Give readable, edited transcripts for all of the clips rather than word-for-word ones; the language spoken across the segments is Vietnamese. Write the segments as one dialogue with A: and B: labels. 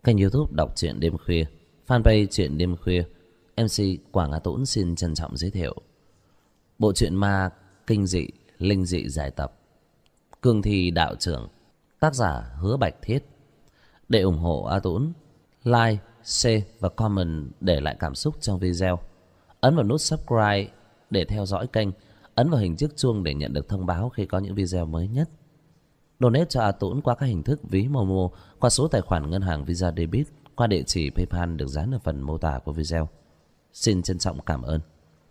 A: Kênh YouTube đọc truyện đêm khuya, fanpage truyện đêm khuya. MC Quảng Á Tũng xin trân trọng giới thiệu bộ truyện ma kinh dị linh dị giải tập Cương Thi Đạo Trưởng, tác giả Hứa Bạch Thiết. Để ủng hộ A Tũng, like, share và comment để lại cảm xúc trong video. Ấn vào nút subscribe để theo dõi kênh, ấn vào hình chiếc chuông để nhận được thông báo khi có những video mới nhất. Donate cho A Tũng qua các hình thức ví Momo, qua số tài khoản ngân hàng Visa Debit, qua địa chỉ PayPal được dán ở phần mô tả của video. Xin trân trọng cảm ơn.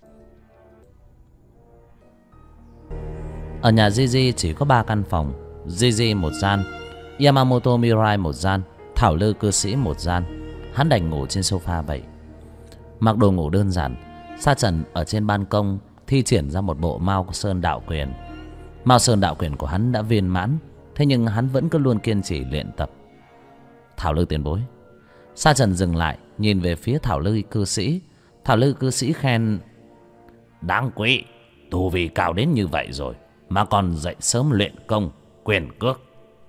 A: Ở nhà Gigi chỉ có 3 căn phòng. Gigi một gian, Yamamoto Mirai một gian, Thảo Lư cư sĩ một gian. Hắn đành ngủ trên sofa vậy. Mặc đồ ngủ đơn giản, Sa Trần ở trên ban công thi triển ra một bộ Mao Sơn Đạo Quyền. Mao Sơn Đạo Quyền của hắn đã viên mãn, thế nhưng hắn vẫn cứ luôn kiên trì luyện tập. Thảo Lư tiền bối. Sa Trần dừng lại, nhìn về phía Thảo Lư cư sĩ. Thảo Lư cư sĩ khen: đáng quý, tu vi cao đến như vậy rồi mà còn dậy sớm luyện công quyền cước.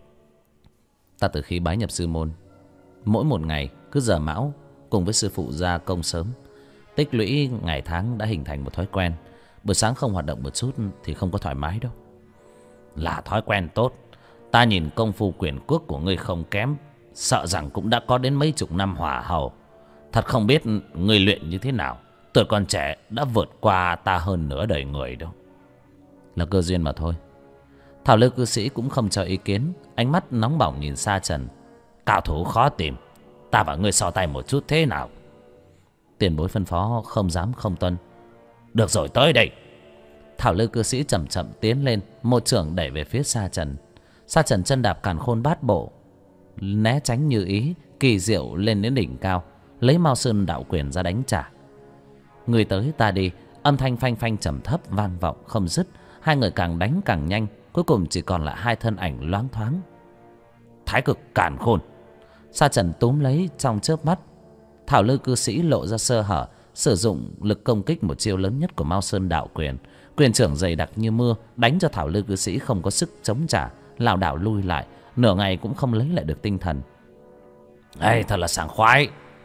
A: Ta từ khi bái nhập sư môn, mỗi một ngày cứ giờ mão cùng với sư phụ ra công sớm. Tích lũy ngày tháng đã hình thành một thói quen. Buổi sáng không hoạt động một chút thì không có thoải mái đâu. Là thói quen tốt. Ta nhìn công phu quyền cước của ngươi không kém, sợ rằng cũng đã có đến mấy chục năm hỏa hầu. Thật không biết ngươi luyện như thế nào. Tuổi còn trẻ đã vượt qua ta hơn nửa đời người đâu. Là cơ duyên mà thôi. Thảo Lư cư sĩ cũng không cho ý kiến, ánh mắt nóng bỏng nhìn Sa Trần. Cao thủ khó tìm, ta và ngươi so tay một chút thế nào? Tiền bối phân phó không dám không tuân. Được rồi, tới đây. Thảo Lư cư sĩ chậm chậm tiến lên, một chưởng đẩy về phía Sa Trần. Sa Trần chân đạp càn khôn bát bộ, né tránh như ý, kỳ diệu lên đến đỉnh cao, lấy Mao Sơn Đạo Quyền ra đánh trả. Người tới ta đi, âm thanh phanh phanh trầm thấp vang vọng không dứt. Hai người càng đánh càng nhanh, cuối cùng chỉ còn lại hai thân ảnh loáng thoáng. Thái cực càn khôn. Sa Trần túm lấy trong chớp mắt. Thảo Lư cư sĩ lộ ra sơ hở, sử dụng lực công kích một chiêu lớn nhất của Mao Sơn Đạo Quyền. Quyền trưởng dày đặc như mưa, đánh cho Thảo Lư cư sĩ không có sức chống trả, lảo đảo lui lại, nửa ngày cũng không lấy lại được tinh thần. Ê, thật là sảng khoái.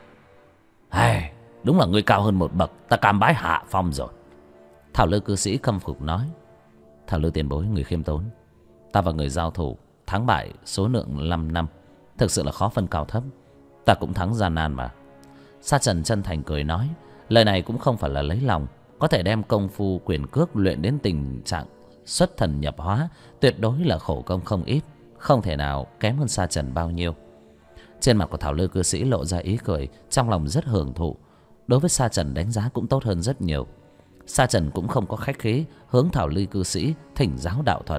A: Ê, đúng là ngươi cao hơn một bậc, ta cam bái hạ phong rồi. Thảo Lư cư sĩ khâm phục nói. Thảo Lư tiền bối người khiêm tốn. Ta và người giao thủ, thắng bại số lượng 5 năm, thực sự là khó phân cao thấp. Ta cũng thắng gian nan mà. Sa Trần chân thành cười nói. Lời này cũng không phải là lấy lòng. Có thể đem công phu quyền cước luyện đến tình trạng xuất thần nhập hóa, tuyệt đối là khổ công không ít, không thể nào kém hơn Sa Trần bao nhiêu. Trên mặt của Thảo Lư cư sĩ lộ ra ý cười, trong lòng rất hưởng thụ. Đối với Sa Trần đánh giá cũng tốt hơn rất nhiều. Sa Trần cũng không có khách khí, hướng Thảo Lư cư sĩ thỉnh giáo đạo thuật.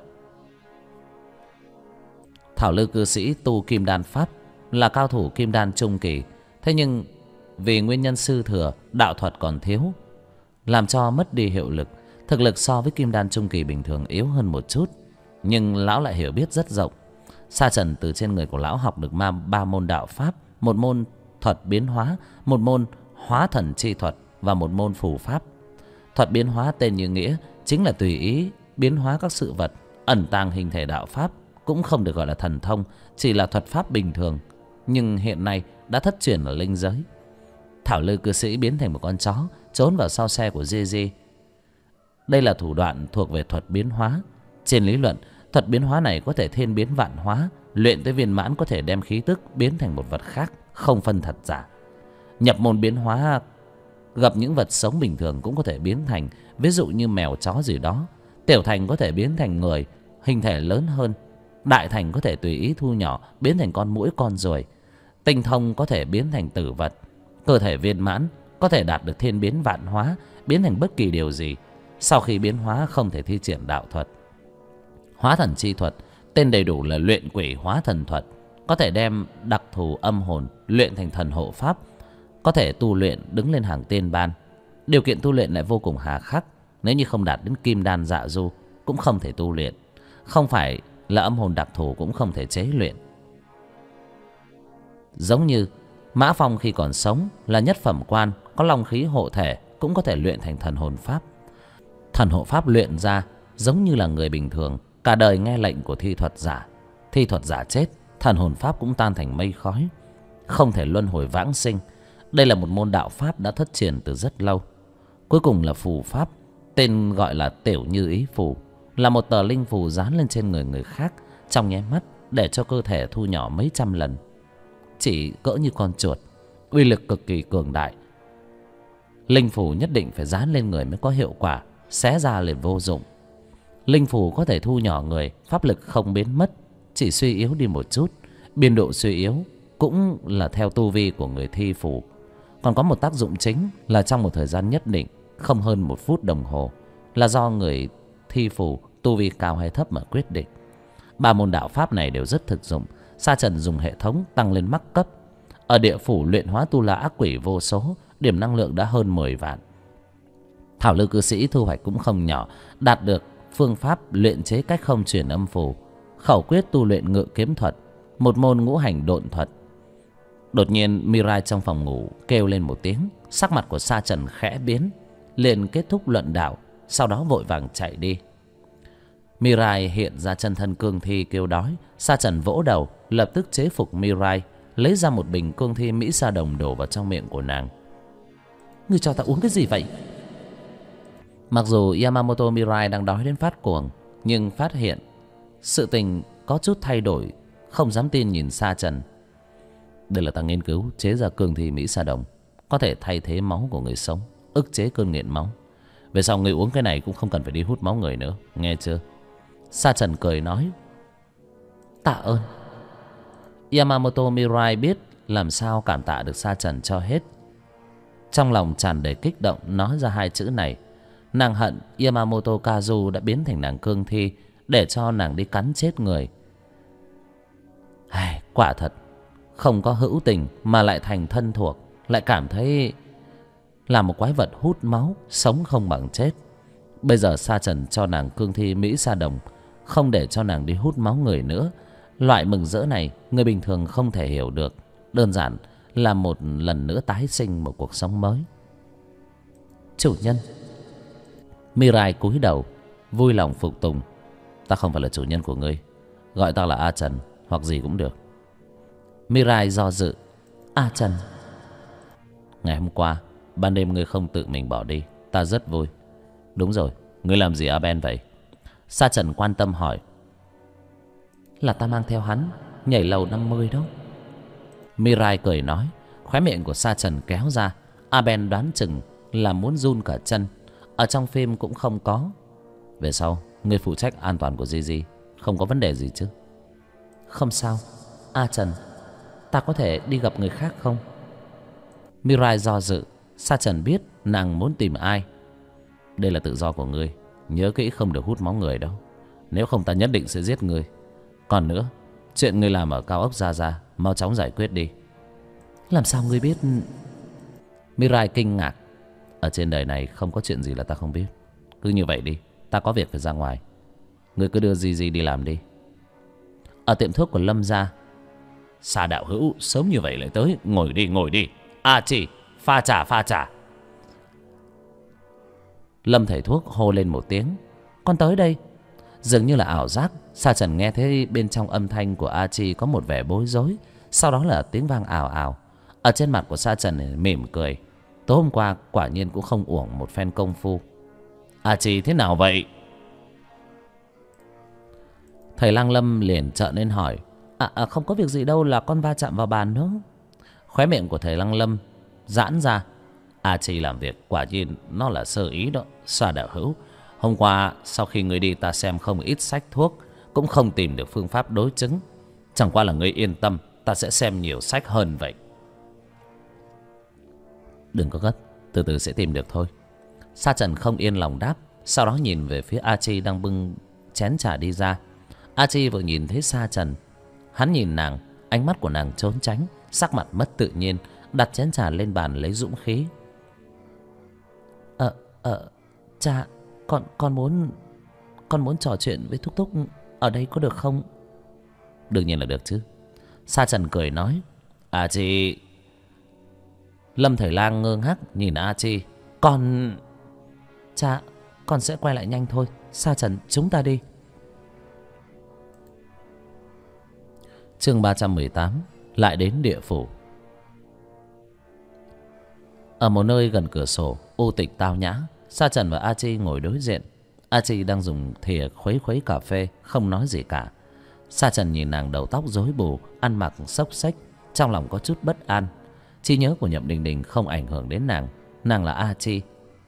A: Thảo Lư cư sĩ tu kim đan pháp, là cao thủ kim đan trung kỳ. Thế nhưng vì nguyên nhân sư thừa, đạo thuật còn thiếu, làm cho mất đi hiệu lực. Thực lực so với kim đan trung kỳ bình thường yếu hơn một chút, nhưng lão lại hiểu biết rất rộng. Sa Trần từ trên người của lão học được 3 môn đạo pháp, một môn thuật biến hóa, một môn hóa thần chi thuật và một môn phù pháp. Thuật biến hóa tên như nghĩa, chính là tùy ý biến hóa các sự vật, ẩn tàng hình thể đạo pháp, cũng không được gọi là thần thông, chỉ là thuật pháp bình thường, nhưng hiện nay đã thất truyền ở linh giới. Thảo Lư cư sĩ biến thành một con chó, trốn vào sau xe của Gigi. Đây là thủ đoạn thuộc về thuật biến hóa. Trên lý luận, thuật biến hóa này có thể thiên biến vạn hóa, luyện tới viên mãn có thể đem khí tức biến thành một vật khác, không phân thật giả. Nhập môn biến hóa, gặp những vật sống bình thường cũng có thể biến thành, ví dụ như mèo chó gì đó. Tiểu thành có thể biến thành người, hình thể lớn hơn. Đại thành có thể tùy ý thu nhỏ, biến thành con muỗi con ruồi. Tinh thông có thể biến thành tử vật. Cơ thể viên mãn có thể đạt được thiên biến vạn hóa, biến thành bất kỳ điều gì. Sau khi biến hóa không thể thi triển đạo thuật. Hóa thần chi thuật, tên đầy đủ là luyện quỷ hóa thần thuật, có thể đem đặc thù âm hồn luyện thành thần hộ pháp, có thể tu luyện đứng lên hàng tiên ban. Điều kiện tu luyện lại vô cùng hà khắc, nếu như không đạt đến kim đan dạ du cũng không thể tu luyện. Không phải là âm hồn đặc thù cũng không thể chế luyện. Giống như Mã Phong khi còn sống là nhất phẩm quan, có long khí hộ thể, cũng có thể luyện thành thần hồn pháp. Thần hộ pháp luyện ra giống như là người bình thường, cả đời nghe lệnh của thi thuật giả. Thi thuật giả chết, thần hồn pháp cũng tan thành mây khói. không thể luân hồi vãng sinh. Đây là một môn đạo pháp đã thất truyền từ rất lâu. Cuối cùng là phù pháp, tên gọi là Tiểu Như Ý Phù, là một tờ linh phù dán lên trên người khác trong nháy mắt, để cho cơ thể thu nhỏ mấy trăm lần, chỉ cỡ như con chuột, uy lực cực kỳ cường đại. Linh phù nhất định phải dán lên người mới có hiệu quả, xé ra liền vô dụng. Linh phù có thể thu nhỏ người, pháp lực không biến mất, chỉ suy yếu đi một chút. Biên độ suy yếu cũng là theo tu vi của người thi phù. Còn có một tác dụng chính là trong một thời gian nhất định, không hơn 1 phút đồng hồ, là do người thi phù tu vi cao hay thấp mà quyết định. 3 môn đạo pháp này đều rất thực dụng. Sa Trần dùng hệ thống tăng lên mắc cấp. Ở địa phủ luyện hóa tu la ác quỷ vô số, điểm năng lượng đã hơn 10 vạn. Thảo Lư cư sĩ thu hoạch cũng không nhỏ, đạt được phương pháp luyện chế cách không truyền âm phù, khẩu quyết tu luyện ngự kiếm thuật, một môn ngũ hành độn thuật. Đột nhiên Mirai trong phòng ngủ kêu lên một tiếng, sắc mặt của Sa Trần khẽ biến, liền kết thúc luận đạo, sau đó vội vàng chạy đi. Mirai hiện ra chân thân cương thi kêu đói. Sa Trần vỗ đầu, lập tức chế phục Mirai, lấy ra một bình cương thi Mỹ Sa Đồng đổ vào trong miệng của nàng. Ngươi cho ta uống cái gì vậy? Mặc dù Yamamoto Mirai đang đói đến phát cuồng, nhưng phát hiện sự tình có chút thay đổi, không dám tin nhìn Sa Trần. Đây là ta nghiên cứu chế ra cương thi Mỹ Sa Đồng, có thể thay thế máu của người sống, ức chế cơn nghiện máu. Về sau người uống cái này cũng không cần phải đi hút máu người nữa, nghe chưa? Sa Trần cười nói. Tạ ơn. Yamamoto Mirai biết làm sao cảm tạ được Sa Trần cho hết. Trong lòng tràn đầy kích động nói ra 2 chữ này. Nàng hận Yamamoto Kazu đã biến thành nàng cương thi để cho nàng đi cắn chết người. Quả thật, không có hữu tình mà lại thành thân thuộc, lại cảm thấy là một quái vật hút máu, sống không bằng chết. Bây giờ Sa Trần cho nàng cương thi Mỹ Sa Đồng, không để cho nàng đi hút máu người nữa. Loại mừng rỡ này người bình thường không thể hiểu được, đơn giản là một lần nữa tái sinh một cuộc sống mới. Chủ nhân. Mirai cúi đầu, vui lòng phục tùng. Ta không phải là chủ nhân của ngươi, gọi ta là A Trần hoặc gì cũng được. Mirai do dự. A Trần. Ngày hôm qua ban đêm ngươi không tự mình bỏ đi, ta rất vui. Đúng rồi, ngươi làm gì Aben vậy? Sa Trần quan tâm hỏi. Là ta mang theo hắn nhảy lầu 50 đó. Mirai cười nói. Khóe miệng của Sa Trần kéo ra. Aben đoán chừng là muốn run cả chân. Ở trong phim cũng không có. Về sau ngươi phụ trách an toàn của Gigi, không có vấn đề gì chứ? Không sao. A Trần, ta có thể đi gặp người khác không? Mirai do dự. Sa Trần biết nàng muốn tìm ai. Đây là tự do của ngươi, nhớ kỹ không được hút máu người đâu, nếu không ta nhất định sẽ giết ngươi. Còn nữa, chuyện ngươi làm ở cao ốc Gia Gia, mau chóng giải quyết đi. Làm sao ngươi biết? Mirai kinh ngạc. Ở trên đời này không có chuyện gì là ta không biết. Cứ như vậy đi, ta có việc phải ra ngoài, ngươi cứ đưa Gigi đi làm đi. Ở tiệm thuốc của Lâm gia. Sa đạo hữu sớm như vậy lại tới, ngồi đi ngồi đi. À chỉ pha trà pha trà. Lâm thầy thuốc hô lên một tiếng. Con tới đây. Dường như là ảo giác, Sa Trần nghe thấy bên trong âm thanh của A Chi có một vẻ bối rối, sau đó là tiếng vang ảo ảo. Ở trên mặt của Sa Trần mỉm cười. Tối hôm qua quả nhiên cũng không uổng một phen công phu. A Chi thế nào vậy? Thầy Lang Lâm liền trợn lên hỏi. Không có việc gì đâu, là con va chạm vào bàn nữa. Khóe miệng của thầy Lang Lâm giãn ra. A Chi làm việc quả nhiên nó là sơ ý đó, Sa đạo hữu. Hôm qua sau khi ngươi đi, ta xem không ít sách thuốc, cũng không tìm được phương pháp đối chứng. Chẳng qua là ngươi yên tâm, ta sẽ xem nhiều sách hơn vậy. Đừng có gấp, từ từ sẽ tìm được thôi. Sa Trần không yên lòng đáp. Sau đó nhìn về phía A Chi đang bưng chén trà đi ra. A Chi vừa nhìn thấy Sa Trần, hắn nhìn nàng, ánh mắt của nàng trốn tránh, sắc mặt mất tự nhiên, đặt chén trà lên bàn lấy dũng khí. Cha, con muốn trò chuyện với thúc thúc ở đây có được không? Đương nhiên là được chứ. Sa Trần cười nói. A Chi. Lâm Thầy Lang ngơ ngác nhìn A Chi. Cha, con sẽ quay lại nhanh thôi. Sa Trần, chúng ta đi. Chương 318. Lại đến địa phủ. Ở một nơi gần cửa sổ, u tịch tao nhã, Sa Trần và A Chi ngồi đối diện. A Chi đang dùng thìa khuấy khuấy cà phê, không nói gì cả. Sa Trần nhìn nàng đầu tóc rối bù, ăn mặc xốc xếch, trong lòng có chút bất an. Trí nhớ của Nhậm Đình Đình không ảnh hưởng đến nàng. Nàng là A Chi.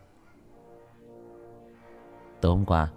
A: Tối hôm qua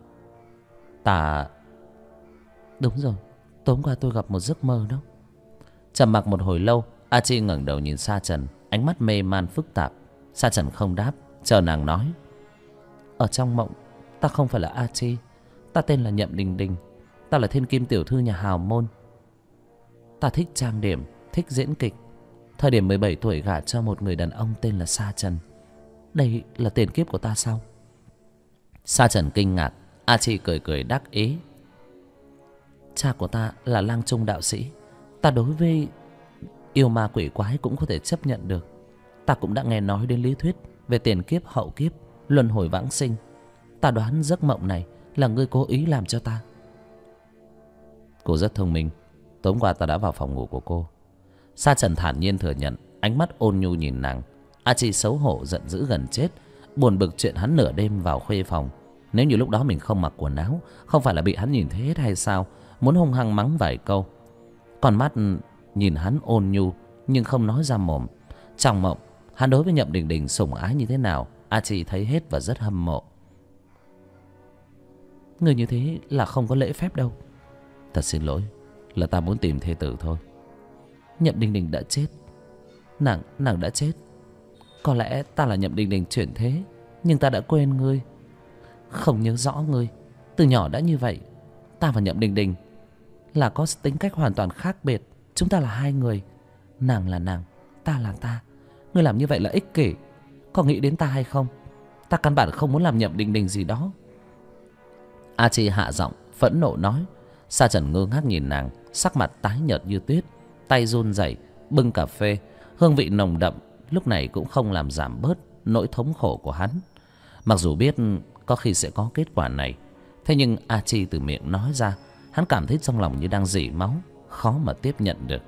A: Đúng rồi, tối hôm qua tôi gặp một giấc mơ đó. Trầm mặc một hồi lâu, A Chi ngẩng đầu nhìn Sa Trần, ánh mắt mê man phức tạp. Sa Trần không đáp, chờ nàng nói. Ở trong mộng, ta không phải là A Chi. Ta tên là Nhậm Đình Đình. Ta là thiên kim tiểu thư nhà hào môn. Ta thích trang điểm, thích diễn kịch. Thời điểm 17 tuổi gả cho một người đàn ông tên là Sa Trần. Đây là tiền kiếp của ta sao? Sa Trần kinh ngạc. A Chi cười cười đắc ý. Cha của ta là lang trung đạo sĩ. Ta đối với yêu ma quỷ quái cũng có thể chấp nhận được. Ta cũng đã nghe nói đến lý thuyết về tiền kiếp hậu kiếp, luân hồi vãng sinh. Ta đoán giấc mộng này là ngươi cố ý làm cho ta. Cô rất thông minh. Tối hôm qua ta đã vào phòng ngủ của cô. Sa Trần thản nhiên thừa nhận, ánh mắt ôn nhu nhìn nàng. A Chi xấu hổ giận dữ gần chết, buồn bực chuyện hắn nửa đêm vào khuê phòng. Nếu như lúc đó mình không mặc quần áo, không phải là bị hắn nhìn thấy hết hay sao? Muốn hung hăng mắng vài câu. Còn mắt nhìn hắn ôn nhu nhưng không nói ra mồm. Trong mộng, hắn đối với Nhậm Đình Đình sủng ái như thế nào, A Chi thấy hết và rất hâm mộ. Người như thế là không có lễ phép đâu. Thật xin lỗi, là ta muốn tìm thê tử thôi. Nhậm Đình Đình đã chết. Nàng đã chết. Có lẽ ta là Nhậm Đình Đình chuyển thế, nhưng ta đã quên ngươi, không nhớ rõ ngươi. Từ nhỏ đã như vậy. Ta và Nhậm Đình Đình là có tính cách hoàn toàn khác biệt. Chúng ta là hai người. Nàng là nàng, ta là ta. Ngươi làm như vậy là ích kỷ. Có nghĩ đến ta hay không? Ta căn bản không muốn làm Nhậm Đình Đình gì đó. A Chi hạ giọng phẫn nộ nói. Sa Trần ngơ ngác nhìn nàng, sắc mặt tái nhợt như tuyết, tay run rẩy bưng cà phê. Hương vị nồng đậm lúc này cũng không làm giảm bớt nỗi thống khổ của hắn. Mặc dù biết có khi sẽ có kết quả này, thế nhưng A Chi từ miệng nói ra, hắn cảm thấy trong lòng như đang rỉ máu, khó mà tiếp nhận được.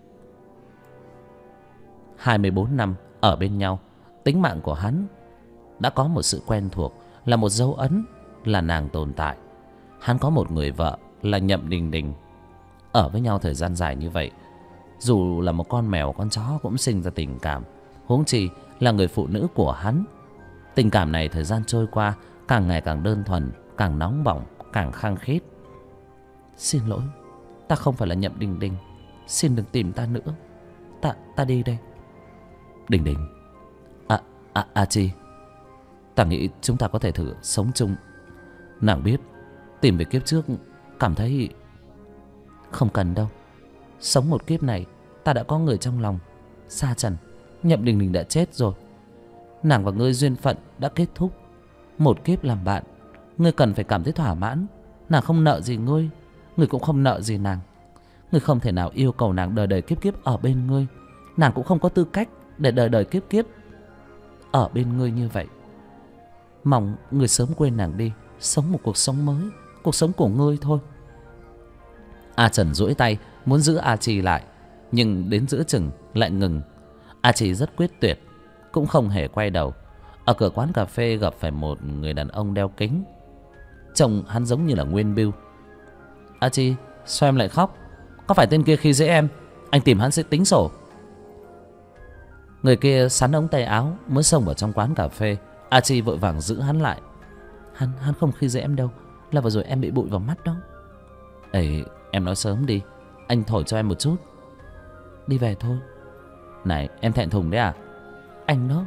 A: 24 năm ở bên nhau, tính mạng của hắn đã có một sự quen thuộc, là một dấu ấn, là nàng tồn tại. Hắn có một người vợ là Nhậm Đình Đình. Ở với nhau thời gian dài như vậy, dù là một con mèo con chó cũng sinh ra tình cảm, huống chi là người phụ nữ của hắn. Tình cảm này thời gian trôi qua càng ngày càng đơn thuần, càng nóng bỏng, càng khăng khít. Xin lỗi, ta không phải là Nhậm Đình Đình. Xin đừng tìm ta nữa. Ta đi đây. Đình Đình. A Chi, ta nghĩ chúng ta có thể thử sống chung. Nàng biết, tìm về kiếp trước cảm thấy không cần đâu. Sống một kiếp này, ta đã có người trong lòng. Sa Trần, Nhậm Đình Đình đã chết rồi. Nàng và ngươi duyên phận đã kết thúc. Một kiếp làm bạn, ngươi cần phải cảm thấy thỏa mãn. Nàng không nợ gì ngươi, ngươi cũng không nợ gì nàng. Ngươi không thể nào yêu cầu nàng đời đời kiếp kiếp ở bên ngươi. Nàng cũng không có tư cách để đời đời kiếp kiếp ở bên ngươi như vậy. Mong ngươi sớm quên nàng đi, sống một cuộc sống mới, cuộc sống của ngươi thôi. A Trần duỗi tay muốn giữ A Chi lại, nhưng đến giữa chừng lại ngừng. A Chi rất quyết tuyệt, cũng không hề quay đầu. Ở cửa quán cà phê gặp phải một người đàn ông đeo kính. Trông hắn giống như là Nguyên Bưu. A Chi, sao em lại khóc? Có phải tên kia khi dễ em? Anh tìm hắn sẽ tính sổ. Người kia sắn ống tay áo muốn xông vào trong quán cà phê. A Chi vội vàng giữ hắn lại. Hắn không khi dễ em đâu, là vừa rồi em bị bụi vào mắt đó. Ê, em nói sớm đi, anh thổi cho em một chút. Đi về thôi. Này, em thẹn thùng đấy à? Anh đó.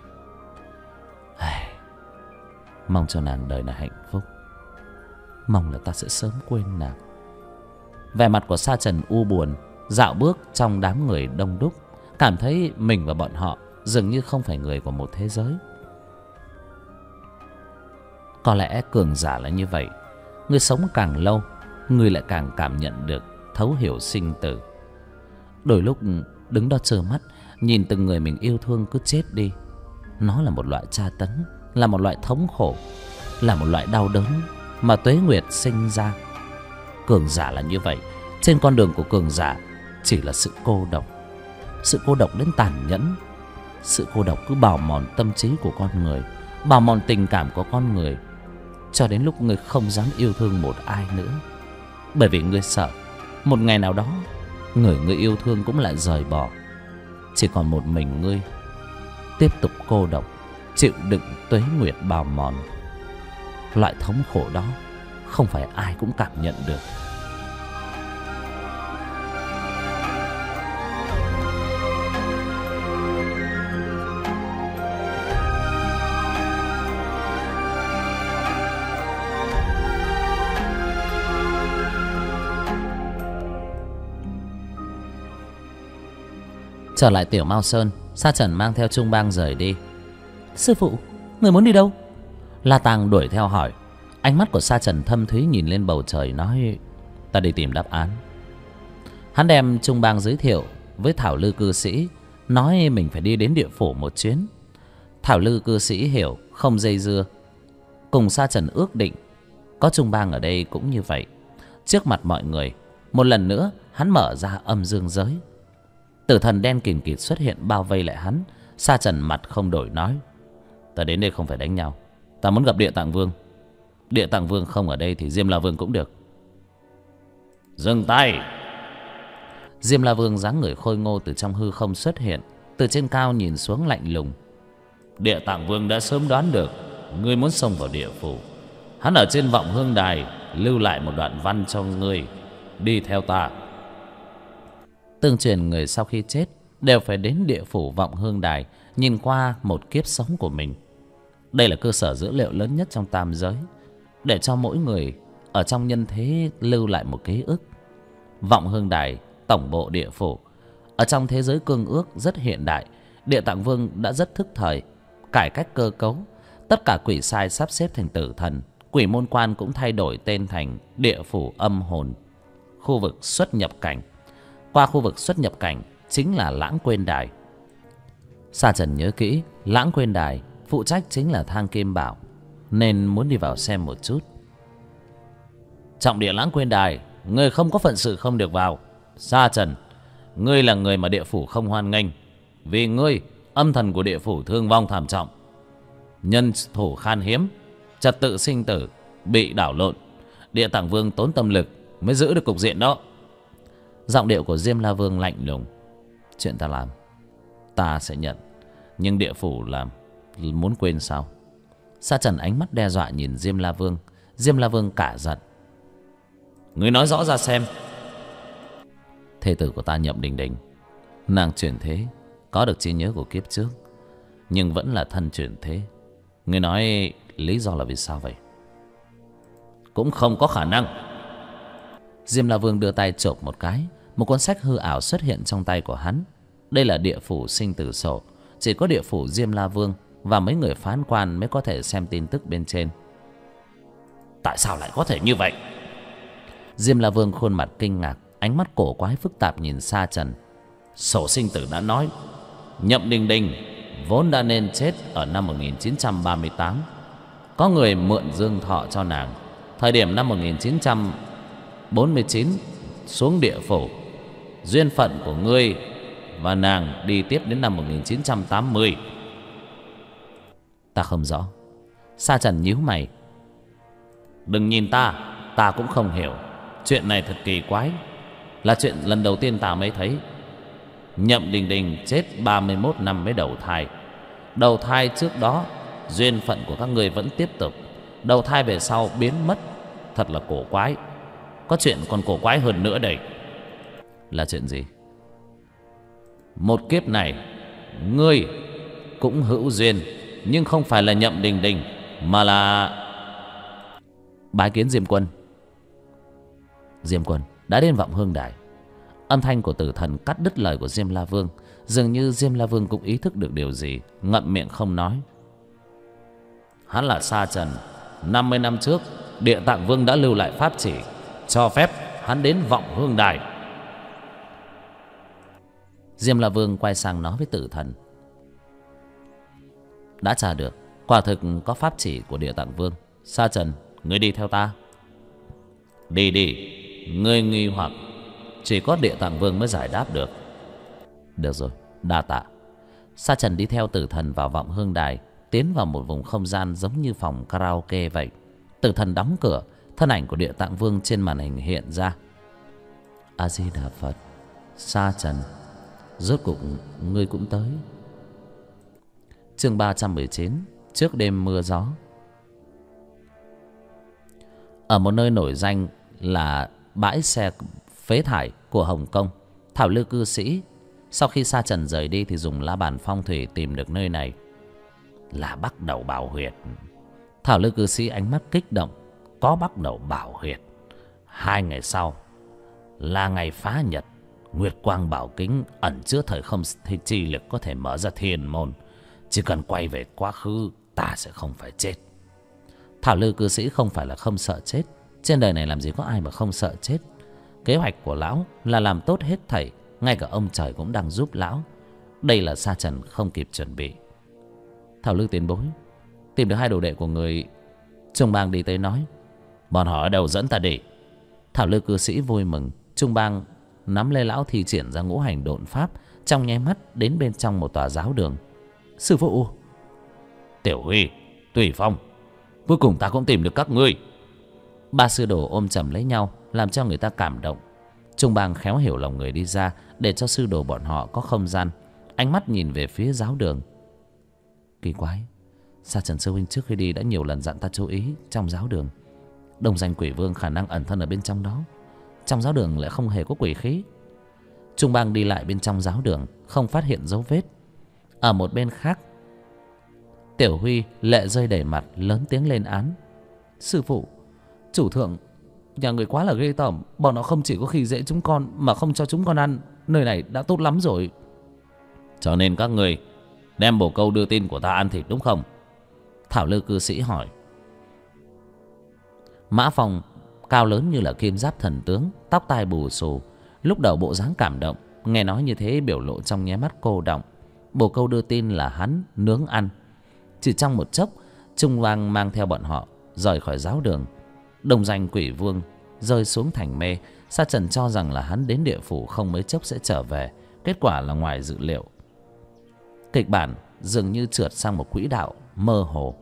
A: Mong cho nàng đời là hạnh phúc. Mong là ta sẽ sớm quên nàng. Vẻ mặt của Sa Trần u buồn, dạo bước trong đám người đông đúc, cảm thấy mình và bọn họ dường như không phải người của một thế giới. Có lẽ cường giả là như vậy. Người sống càng lâu, người lại càng cảm nhận được, thấu hiểu sinh tử. Đôi lúc đứng đó trơ mắt nhìn từng người mình yêu thương cứ chết đi, nó là một loại tra tấn, là một loại thống khổ, là một loại đau đớn mà tuế nguyệt sinh ra. Cường giả là như vậy. Trên con đường của cường giả chỉ là sự cô độc, sự cô độc đến tàn nhẫn. Sự cô độc cứ bào mòn tâm trí của con người, bào mòn tình cảm của con người, cho đến lúc ngươi không dám yêu thương một ai nữa. Bởi vì ngươi sợ một ngày nào đó người ngươi yêu thương cũng lại rời bỏ. Chỉ còn một mình ngươi tiếp tục cô độc, chịu đựng tuế nguyệt bào mòn. Loại thống khổ đó không phải ai cũng cảm nhận được. Trở lại Tiểu Mao Sơn, Sa Trần mang theo Trung Bang rời đi. Sư phụ, người muốn đi đâu? La Tàng đuổi theo hỏi. Ánh mắt của Sa Trần thâm thúy nhìn lên bầu trời nói: ta đi tìm đáp án. Hắn đem Trung Bang giới thiệu với Thảo Lư cư sĩ, nói mình phải đi đến địa phủ một chuyến. Thảo Lư cư sĩ hiểu, không dây dưa, cùng Sa Trần ước định. Có Trung Bang ở đây cũng như vậy. Trước mặt mọi người, một lần nữa hắn mở ra âm dương giới. Tử thần đen kìn kịt xuất hiện bao vây lại hắn. Sa Trần mặt không đổi nói: ta đến đây không phải đánh nhau, ta muốn gặp Địa Tạng Vương. Địa Tạng Vương không ở đây thì Diêm La Vương cũng được. Dừng tay! Diêm La Vương dáng người khôi ngô từ trong hư không xuất hiện, từ trên cao nhìn xuống lạnh lùng. Địa Tạng Vương đã sớm đoán được ngươi muốn xông vào địa phủ. Hắn ở trên Vọng Hương Đài lưu lại một đoạn văn cho ngươi. Đi theo ta. Tương truyền người sau khi chết đều phải đến địa phủ Vọng Hương Đài nhìn qua một kiếp sống của mình. Đây là cơ sở dữ liệu lớn nhất trong tam giới, để cho mỗi người ở trong nhân thế lưu lại một ký ức. Vọng Hương Đài, tổng bộ địa phủ, ở trong thế giới cương ước rất hiện đại. Địa Tạng Vương đã rất thức thời, cải cách cơ cấu. Tất cả quỷ sai sắp xếp thành tử thần. Quỷ môn quan cũng thay đổi tên thành địa phủ âm hồn. Khu vực xuất nhập cảnh, qua khu vực xuất nhập cảnh chính là Lãng Quên Đài. Sa Trần nhớ kỹ, Lãng Quên Đài phụ trách chính là Thang Kim Bảo, nên muốn đi vào xem một chút. Trọng địa Lãng Quên Đài, ngươi không có phận sự không được vào. Sa Trần, ngươi là người mà địa phủ không hoan nghênh. Vì ngươi, âm thần của địa phủ thương vong thảm trọng, nhân thủ khan hiếm, trật tự sinh tử bị đảo lộn. Địa Tạng Vương tốn tâm lực mới giữ được cục diện đó. Giọng điệu của Diêm La Vương lạnh lùng. Chuyện ta làm, ta sẽ nhận. Nhưng địa phủ làm, muốn quên sao? Sa Trần ánh mắt đe dọa nhìn Diêm La Vương. Diêm La Vương cả giận. Ngươi nói rõ ra xem. Thê tử của ta Nhậm Đình Đình, nàng chuyển thế, có được trí nhớ của kiếp trước, nhưng vẫn là thân chuyển thế. Ngươi nói lý do là vì sao vậy? Cũng không có khả năng. Diêm La Vương đưa tay chộp một cái, một cuốn sách hư ảo xuất hiện trong tay của hắn. Đây là địa phủ sinh tử sổ. Chỉ có địa phủ Diêm La Vương và mấy người phán quan mới có thể xem tin tức bên trên. Tại sao lại có thể như vậy? Diêm La Vương khuôn mặt kinh ngạc, ánh mắt cổ quái phức tạp nhìn Sa Trần. Sổ sinh tử đã nói Nhậm Đình Đình vốn đã nên chết ở năm 1938. Có người mượn dương thọ cho nàng. Thời điểm năm 1949 xuống địa phủ. Duyên phận của ngươi và nàng đi tiếp đến năm 1980. Ta không rõ. Sa Trần nhíu mày. Đừng nhìn ta, ta cũng không hiểu. Chuyện này thật kỳ quái, là chuyện lần đầu tiên ta mới thấy. Nhậm Đình Đình chết 31 năm mới đầu thai. Đầu thai trước đó duyên phận của các ngươi vẫn tiếp tục. Đầu thai về sau biến mất. Thật là cổ quái. Có chuyện còn cổ quái hơn nữa đây. Là chuyện gì? Một kiếp này ngươi cũng hữu duyên, nhưng không phải là Nhậm Đình Đình, mà là... Bái kiến Diêm Quân. Diêm Quân đã đến Vọng Hương Đài. Âm thanh của tử thần cắt đứt lời của Diêm La Vương. Dường như Diêm La Vương cũng ý thức được điều gì, ngậm miệng không nói. Hắn là Sa Trần. 50 năm trước Địa Tạng Vương đã lưu lại pháp chỉ cho phép hắn đến Vọng Hương Đài. Diêm La Vương quay sang nói với tử thần. Đã trả được, quả thực có pháp chỉ của Địa Tạng Vương. Sa Trần, ngươi đi theo ta. Đi đi. Ngươi nghi hoặc chỉ có Địa Tạng Vương mới giải đáp được. Được rồi, đa tạ. Sa Trần đi theo Tử Thần vào vọng hương đài, tiến vào một vùng không gian giống như phòng karaoke vậy. Tử Thần đóng cửa, thân ảnh của Địa Tạng Vương trên màn hình hiện ra. A Di Đà Phật. Sa Trần, rốt cục ngươi cũng tới. Chương 319, trước đêm mưa gió. Ở một nơi nổi danh là bãi xe phế thải của Hồng Kông, Thảo Lư cư sĩ sau khi Sa Trần rời đi thì dùng la bàn phong thủy tìm được nơi này là Bắc Đầu Bảo Huyệt. Thảo Lư cư sĩ ánh mắt kích động. Có Bắc Đầu Bảo Huyệt, 2 ngày sau là ngày phá nhật. Nguyệt quang bảo kính ẩn chứa thời không chi lực có thể mở ra thiên môn. Chỉ cần quay về quá khứ, ta sẽ không phải chết. Thảo Lư cư sĩ không phải là không sợ chết. Trên đời này làm gì có ai mà không sợ chết. Kế hoạch của lão là làm tốt hết thảy. Ngay cả ông trời cũng đang giúp lão. Đây là Sa Trần không kịp chuẩn bị. Thảo Lư tiền bối, tìm được 2 đồ đệ của người. Trung Bang đi tới nói, bọn họ ở đâu dẫn ta đi. Thảo Lư cư sĩ vui mừng. Trung Bang nắm lấy lão thi triển ra ngũ hành độn pháp, trong nháy mắt đến bên trong một tòa giáo đường. Sư phụ. Tiểu Huy, Tùy Phong, cuối cùng ta cũng tìm được các ngươi. 3 sư đồ ôm chầm lấy nhau, làm cho người ta cảm động. Trung Bang khéo hiểu lòng người đi ra, để cho sư đồ bọn họ có không gian. Ánh mắt nhìn về phía giáo đường. Kỳ quái, Sa Trần sư huynh trước khi đi đã nhiều lần dặn ta chú ý trong giáo đường. Đồng danh quỷ vương khả năng ẩn thân ở bên trong đó. Trong giáo đường lại không hề có quỷ khí. Trung Bang đi lại bên trong giáo đường, không phát hiện dấu vết. Ở một bên khác, Tiểu Huy lệ rơi đầy mặt, lớn tiếng lên án. Sư phụ, chủ thượng, nhà người quá là ghê tởm. Bọn nó không chỉ có khi dễ chúng con mà không cho chúng con ăn. Nơi này đã tốt lắm rồi. Cho nên các người đem bồ câu đưa tin của ta ăn thịt đúng không? Thảo Lư cư sĩ hỏi. Mã Phong cao lớn như là kim giáp thần tướng, tóc tai bù xù, lúc đầu bộ dáng cảm động. Nghe nói như thế biểu lộ trong nháy mắt cô động. Bồ câu đưa tin là hắn nướng ăn. Chỉ trong một chốc, Trung Bang mang theo bọn họ rời khỏi giáo đường. Đồng danh quỷ vương rơi xuống thành mê. Sa Trần cho rằng là hắn đến địa phủ không mấy chốc sẽ trở về. Kết quả là ngoài dự liệu. Kịch bản dường như trượt sang một quỹ đạo mơ hồ.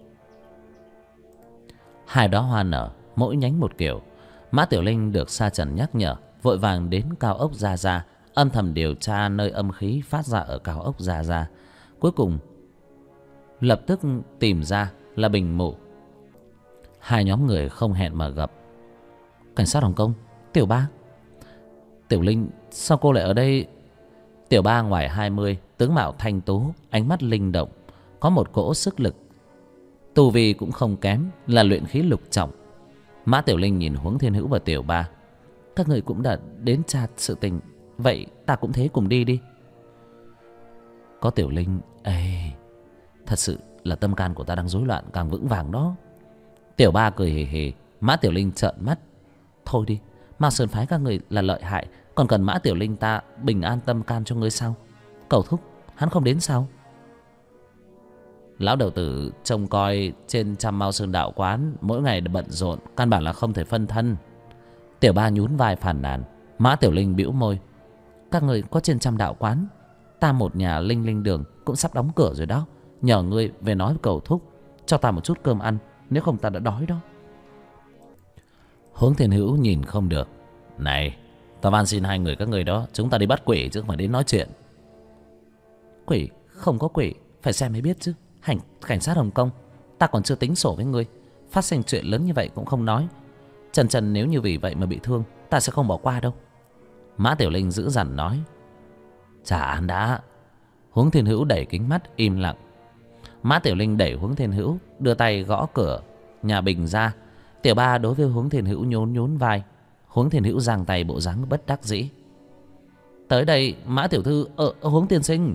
A: 2 đóa hoa nở, mỗi nhánh một kiểu. Mã Tiểu Linh được Sa Trần nhắc nhở, vội vàng đến cao ốc Gia Gia, âm thầm điều tra nơi âm khí phát ra ở cao ốc Gia Gia. Cuối cùng lập tức tìm ra là Bình Mụ. 2 nhóm người không hẹn mà gặp. Cảnh sát Hồng Kông, Tiểu Ba. Tiểu Linh, sao cô lại ở đây? Tiểu Ba ngoài 20, tướng mạo thanh tú, ánh mắt linh động, có một cỗ sức lực. Tu vi cũng không kém, là luyện khí lục trọng. Mã Tiểu Linh nhìn Huống Thiên Hữu và Tiểu Ba. Các người cũng đã đến tra sự tình, vậy ta cũng thế cùng đi đi. Có Tiểu Linh, thật sự là tâm can của ta đang rối loạn càng vững vàng đó. Tiểu Ba cười hì hì. Mã Tiểu Linh trợn mắt. Thôi đi, Mao Sơn phái các người là lợi hại, còn cần Mã Tiểu Linh ta bình an tâm can cho ngươi sao? Cầu thúc, hắn không đến sao? Lão đầu tử trông coi trên trăm Mao Sơn đạo quán, mỗi ngày bận rộn, căn bản là không thể phân thân. Tiểu Ba nhún vai phàn nàn. Mã Tiểu Linh bĩu môi. Các người có trên trăm đạo quán, ta một nhà linh linh đường cũng sắp đóng cửa rồi đó. Nhờ ngươi về nói với cầu thúc cho ta một chút cơm ăn, nếu không ta đã đói đó. Huống Thiên Hữu nhìn không được. Này, ta van xin 2 người các người đó, chúng ta đi bắt quỷ chứ không phải đến nói chuyện. Quỷ? Không có quỷ, phải xem mới biết chứ. Cảnh sát Hồng Kông, ta còn chưa tính sổ với ngươi. Phát sinh chuyện lớn như vậy cũng không nói. Trần nếu như vì vậy mà bị thương, ta sẽ không bỏ qua đâu. Mã Tiểu Linh dữ dằn nói. Trả án đã. Huống Thiên Hữu đẩy kính mắt im lặng. Mã Tiểu Linh đẩy Huống Thiên Hữu, đưa tay gõ cửa nhà Bình ra. Tiểu Ba đối với Huống Thiên Hữu nhún vai. Huống Thiên Hữu giang tay bộ dáng bất đắc dĩ. Tới đây Mã tiểu thư. Huống tiên sinh.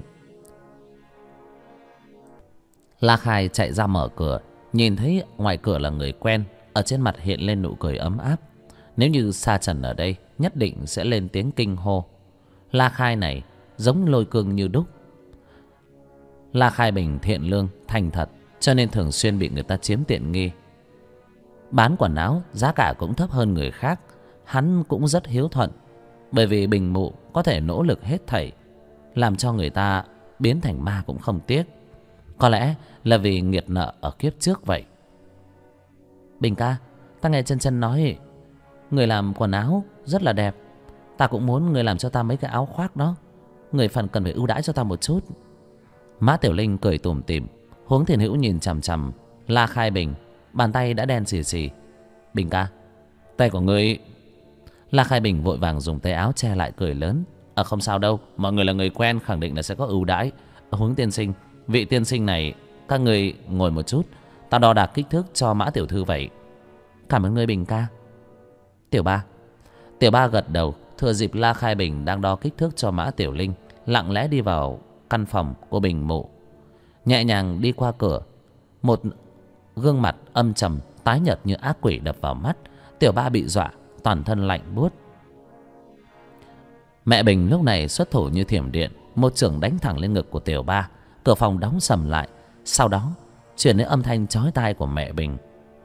A: La Khai chạy ra mở cửa, nhìn thấy ngoài cửa là người quen, ở trên mặt hiện lên nụ cười ấm áp. Nếu như Sa Trần ở đây, nhất định sẽ lên tiếng kinh hô. La Khai này giống Lôi Cương như đúc. La Khai Bình thiện lương, thành thật, cho nên thường xuyên bị người ta chiếm tiện nghi. Bán quần áo giá cả cũng thấp hơn người khác. Hắn cũng rất hiếu thuận, bởi vì Bình Mụ có thể nỗ lực hết thảy, làm cho người ta biến thành ma cũng không tiếc. Có lẽ là vì nghiệt nợ ở kiếp trước vậy. Bình ca, ta nghe chân chân nói người làm quần áo rất là đẹp. Ta cũng muốn người làm cho ta mấy cái áo khoác đó. Người phần cần phải ưu đãi cho ta một chút. Mã Tiểu Linh cười tủm tỉm. Huống Thiên Hữu nhìn chằm chằm La Khai Bình, bàn tay đã đen xì xì. Bình ca, tay của ngươi. La Khai Bình vội vàng dùng tay áo che lại, cười lớn. Không sao đâu, mọi người là người quen, khẳng định là sẽ có ưu đãi. Huống tiên sinh, vị tiên sinh này, các người ngồi một chút, ta đo đạc kích thước cho Mã tiểu thư vậy. Cảm ơn ngươi Bình ca. Tiểu ba gật đầu. Thừa dịp La Khai Bình đang đo kích thước cho Mã Tiểu Linh, lặng lẽ đi vào căn phòng của Bình Mụ. Nhẹ nhàng đi qua cửa, một gương mặt âm trầm tái nhợt như ác quỷ đập vào mắt. Tiểu ba bị dọa, toàn thân lạnh buốt. Mẹ Bình lúc này xuất thủ như thiểm điện, một chưởng đánh thẳng lên ngực của Tiểu ba. Cửa phòng đóng sầm lại. Sau đó truyền đến âm thanh chói tai của mẹ Bình.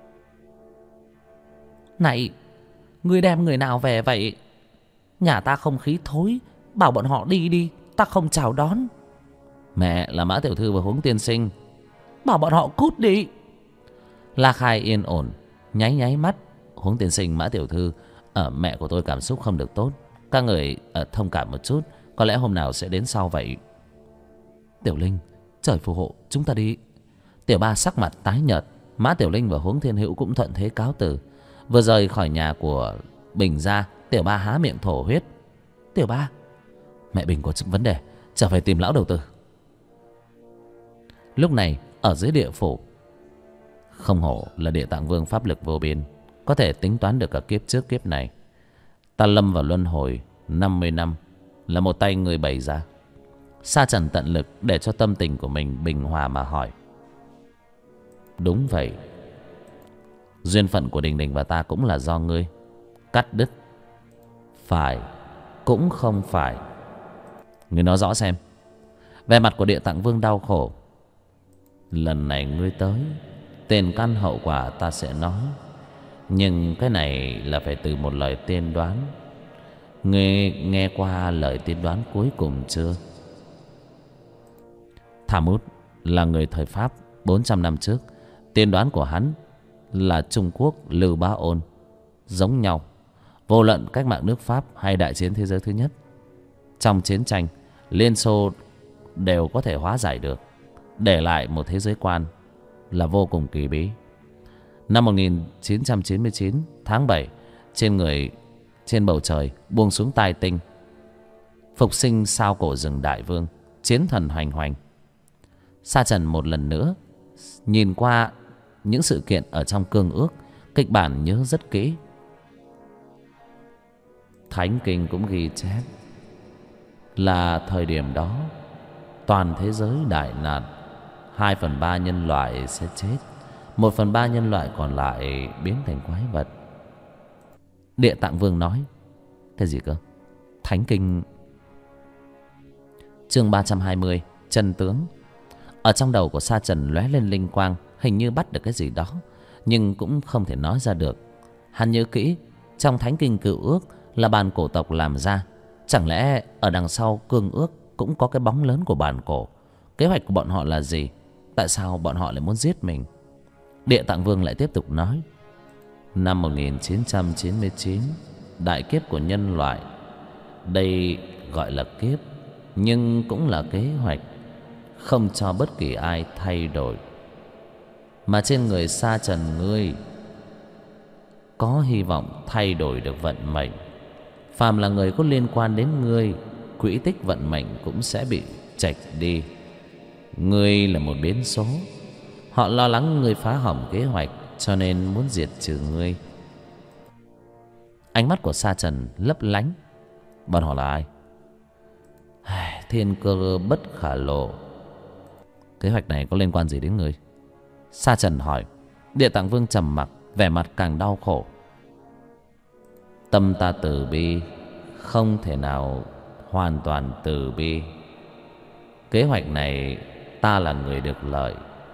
A: Này, ngươi đem người nào về vậy? Nhà ta không khí thối, bảo bọn họ đi đi, ta không chào đón. Mẹ, là Mã tiểu thư và Huống tiên sinh. Bảo bọn họ cút đi. La Khai yên ổn nháy nháy mắt. Huống tiên sinh, Mã tiểu thư, mẹ của tôi cảm xúc không được tốt, các người thông cảm một chút, có lẽ hôm nào sẽ đến sau vậy. Tiểu Linh, trời phù hộ, chúng ta đi. Tiểu ba sắc mặt tái nhợt. Mã Tiểu Linh và Huống Thiên Hữu cũng thuận thế cáo từ. Vừa rời khỏi nhà của Bình ra, Tiểu ba há miệng thổ huyết. Tiểu ba, mẹ Bình có vấn đề, trở về tìm lão đầu tử. Lúc này ở dưới địa phủ, không hổ là Địa Tạng Vương pháp lực vô biên, có thể tính toán được cả kiếp trước kiếp này. Ta lâm vào luân hồi 50 năm là một tay người bày ra. Sa Trần tận lực để cho tâm tình của mình bình hòa mà hỏi. Đúng vậy, duyên phận của Đình Đình và ta cũng là do ngươi cắt đứt. Phải cũng không phải. Ngươi nói rõ xem. Vẻ mặt của Địa Tạng Vương đau khổ. Lần này ngươi tới, tiền căn hậu quả ta sẽ nói, nhưng cái này là phải từ một lời tiên đoán. Ngươi nghe qua lời tiên đoán cuối cùng chưa? Thả Mút là người thời Pháp 400 năm trước. Tiên đoán của hắn là Trung Quốc Lưu Bá Ôn. Giống nhau, vô luận cách mạng nước Pháp hay đại chiến thế giới thứ nhất, trong chiến tranh Liên Xô đều có thể hóa giải được, để lại một thế giới quan là vô cùng kỳ bí. Năm 1999 tháng 7, trên bầu trời buông xuống tai tinh, phục sinh sao cổ rừng đại vương, chiến thần hoành hoành. Sa Trần một lần nữa nhìn qua những sự kiện ở trong cương ước, kịch bản nhớ rất kỹ. Thánh kinh cũng ghi chép là thời điểm đó toàn thế giới đại nạn, 2/3 nhân loại sẽ chết, 1/3 nhân loại còn lại biến thành quái vật. Địa Tạng Vương nói. Cái gì cơ? Thánh kinh. Chương 320, chân tướng. Ở trong đầu của Sa Trần lóe lên linh quang, hình như bắt được cái gì đó, nhưng cũng không thể nói ra được. Hắn nhớ kỹ, trong Thánh kinh cựu ước là bàn cổ tộc làm ra. Chẳng lẽ ở đằng sau cương ước cũng có cái bóng lớn của bàn cổ? Kế hoạch của bọn họ là gì? Tại sao bọn họ lại muốn giết mình? Địa Tạng Vương lại tiếp tục nói. Năm 1999, đại kiếp của nhân loại. Đây gọi là kiếp, nhưng cũng là kế hoạch, không cho bất kỳ ai thay đổi. Mà trên người Sa Trần ngươi có hy vọng thay đổi được vận mệnh. Phàm là người có liên quan đến ngươi, quỹ tích vận mệnh cũng sẽ bị chệch đi. Ngươi là một biến số. Họ lo lắng ngươi phá hỏng kế hoạch, cho nên muốn diệt trừ ngươi. Ánh mắt của Sa Trần lấp lánh. Bọn họ là ai? Thiên cơ bất khả lộ. Kế hoạch này có liên quan gì đến ngươi? Sa Trần hỏi. Địa Tạng Vương trầm mặc, vẻ mặt càng đau khổ. Tâm ta từ bi, không thể nào hoàn toàn từ bi. Kế hoạch này ta là người được lợi.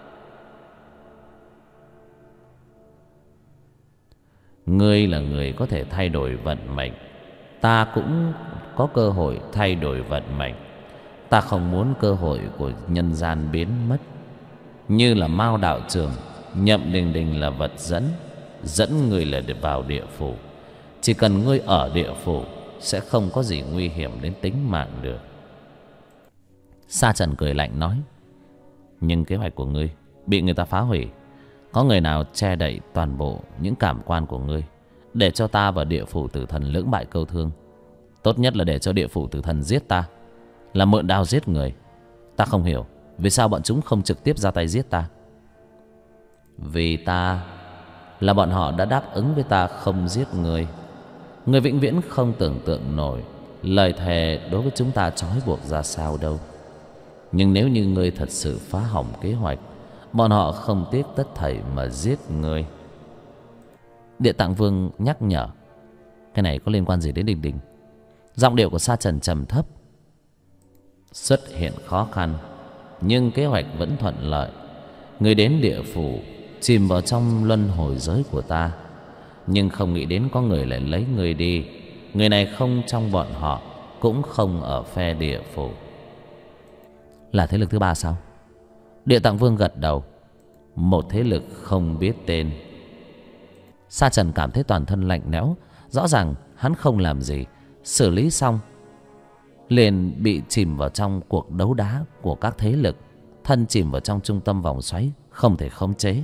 A: Ngươi là người có thể thay đổi vận mệnh, ta cũng có cơ hội thay đổi vận mệnh. Ta không muốn cơ hội của nhân gian biến mất. Như là Mao đạo trưởng, Nhậm Đình Đình là vật dẫn ngươi là để vào địa phủ. Chỉ cần ngươi ở địa phủ sẽ không có gì nguy hiểm đến tính mạng được. Sa Trần cười lạnh nói: nhưng kế hoạch của ngươi bị người ta phá hủy. Có người nào che đậy toàn bộ những cảm quan của ngươi, để cho ta và địa phủ tử thần lưỡng bại câu thương? Tốt nhất là để cho địa phủ tử thần giết ta, là mượn đao giết người. Ta không hiểu vì sao bọn chúng không trực tiếp ra tay giết ta. Vì ta là bọn họ đã đáp ứng với ta không giết người. Ngươi vĩnh viễn không tưởng tượng nổi lời thề đối với chúng ta trói buộc ra sao đâu. Nhưng nếu như ngươi thật sự phá hỏng kế hoạch, bọn họ không tiếc tất thảy mà giết ngươi. Địa Tạng Vương nhắc nhở: cái này có liên quan gì đến Đình Đình? Giọng điệu của Sa Trần trầm thấp: xuất hiện khó khăn nhưng kế hoạch vẫn thuận lợi. Ngươi đến địa phủ, chìm vào trong luân hồi giới của ta, nhưng không nghĩ đến có người lại lấy ngươi đi. Người này không trong bọn họ, cũng không ở phe địa phủ. Là thế lực thứ ba sao? Địa Tạng Vương gật đầu: một thế lực không biết tên. Sa Trần cảm thấy toàn thân lạnh lẽo. Rõ ràng hắn không làm gì, xử lý xong liền bị chìm vào trong cuộc đấu đá của các thế lực, thân chìm vào trong trung tâm vòng xoáy, không thể khống chế.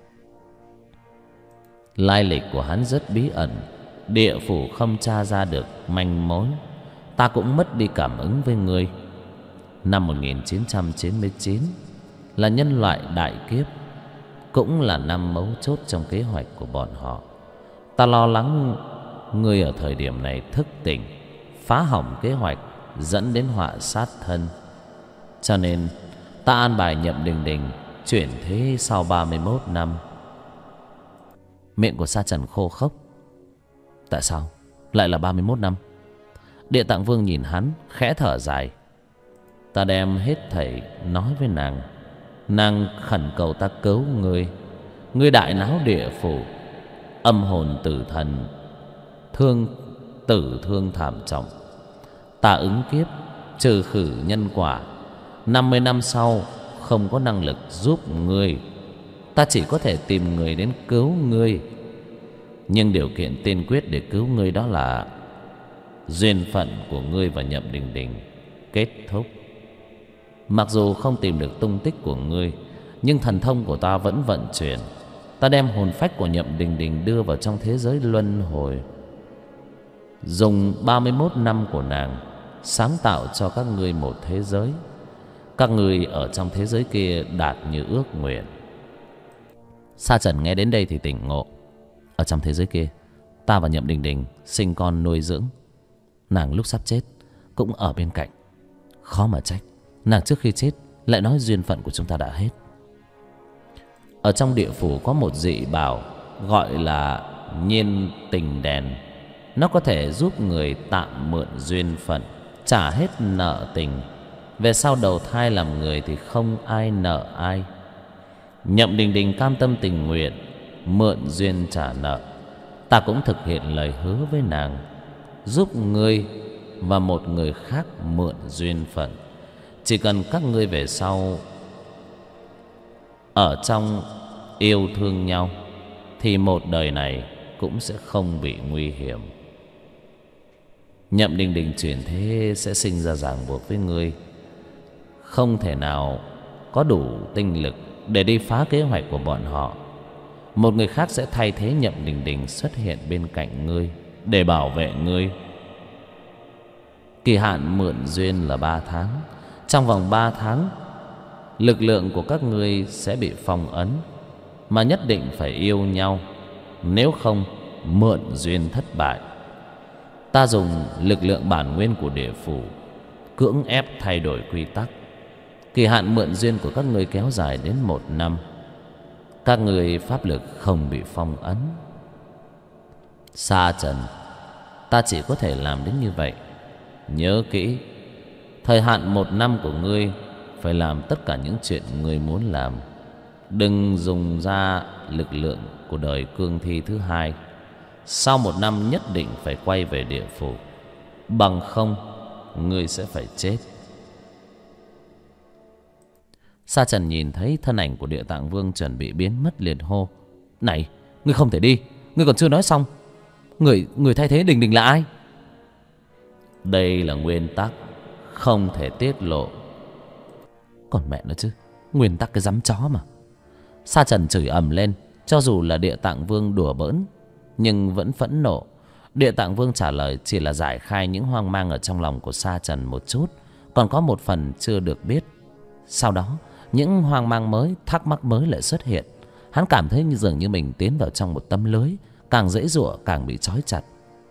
A: Lai lịch của hắn rất bí ẩn, địa phủ không tra ra được manh mối. Ta cũng mất đi cảm ứng với ngươi. Năm 1999 là nhân loại đại kiếp, cũng là năm mấu chốt trong kế hoạch của bọn họ. Ta lo lắng ngươi ở thời điểm này thức tỉnh, phá hỏng kế hoạch, dẫn đến họa sát thân. Cho nên ta an bài Nhậm Đình Đình chuyển thế sau 31 năm. Miệng của Sa Trần khô khốc. Tại sao lại là 31 năm? Địa Tạng Vương nhìn hắn khẽ thở dài: ta đem hết thảy nói với nàng. Nàng khẩn cầu ta cứu ngươi. Ngươi đại náo địa phủ, âm hồn tử thần tử thương thảm trọng. Ta ứng kiếp trừ khử nhân quả. 50 năm sau không có năng lực giúp ngươi, ta chỉ có thể tìm người đến cứu ngươi. Nhưng điều kiện tiên quyết để cứu ngươi đó là duyên phận của ngươi và Nhậm Đình Đình kết thúc. Mặc dù không tìm được tung tích của ngươi, nhưng thần thông của ta vẫn vận chuyển. Ta đem hồn phách của Nhậm Đình Đình đưa vào trong thế giới luân hồi, dùng 31 năm của nàng sáng tạo cho các ngươi một thế giới. Các ngươi ở trong thế giới kia đạt như ước nguyện. Sa Trần nghe đến đây thì tỉnh ngộ. Ở trong thế giới kia, ta và Nhậm Đình Đình sinh con nuôi dưỡng. Nàng lúc sắp chết cũng ở bên cạnh. Khó mà trách nàng trước khi chết lại nói duyên phận của chúng ta đã hết. Ở trong địa phủ có một dị bảo gọi là nhiên tình đèn. Nó có thể giúp người tạm mượn duyên phận, trả hết nợ tình. Về sau đầu thai làm người thì không ai nợ ai. Nhậm Đình Đình cam tâm tình nguyện mượn duyên trả nợ. Ta cũng thực hiện lời hứa với nàng, giúp ngươi và một người khác mượn duyên phận. Chỉ cần các ngươi về sau ở trong yêu thương nhau thì một đời này cũng sẽ không bị nguy hiểm. Nhậm Đình Đình chuyển thế sẽ sinh ra ràng buộc với ngươi, không thể nào có đủ tinh lực để đi phá kế hoạch của bọn họ. Một người khác sẽ thay thế Nhậm Đình Đình xuất hiện bên cạnh ngươi để bảo vệ ngươi. Kỳ hạn mượn duyên là 3 tháng. Trong vòng 3 tháng, lực lượng của các ngươi sẽ bị phong ấn, mà nhất định phải yêu nhau, nếu không mượn duyên thất bại. Ta dùng lực lượng bản nguyên của địa phủ cưỡng ép thay đổi quy tắc. Kỳ hạn mượn duyên của các ngươi kéo dài đến 1 năm. Các ngươi pháp lực không bị phong ấn. Sa Trần, ta chỉ có thể làm đến như vậy. Nhớ kỹ, thời hạn 1 năm của ngươi phải làm tất cả những chuyện ngươi muốn làm. Đừng dùng ra lực lượng của đời cương thi thứ hai. Sau 1 năm nhất định phải quay về địa phủ, bằng không ngươi sẽ phải chết. Sa Trần nhìn thấy thân ảnh của Địa Tạng Vương chuẩn bị biến mất liền hô: "Này, ngươi không thể đi, ngươi còn chưa nói xong. Người thay thế Đình Đình là ai?" "Đây là nguyên tắc, không thể tiết lộ." Còn mẹ nó chứ, nguyên tắc cái dám chó mà. Sa Trần chửi ầm lên. Cho dù là Địa Tạng Vương đùa bỡn nhưng vẫn phẫn nộ. Địa Tạng Vương trả lời chỉ là giải khai những hoang mang ở trong lòng của Sa Trần một chút, còn có một phần chưa được biết. Sau đó những hoang mang mới, thắc mắc mới lại xuất hiện. Hắn cảm thấy như dường như mình tiến vào trong một tấm lưới, càng dễ dụa càng bị trói chặt.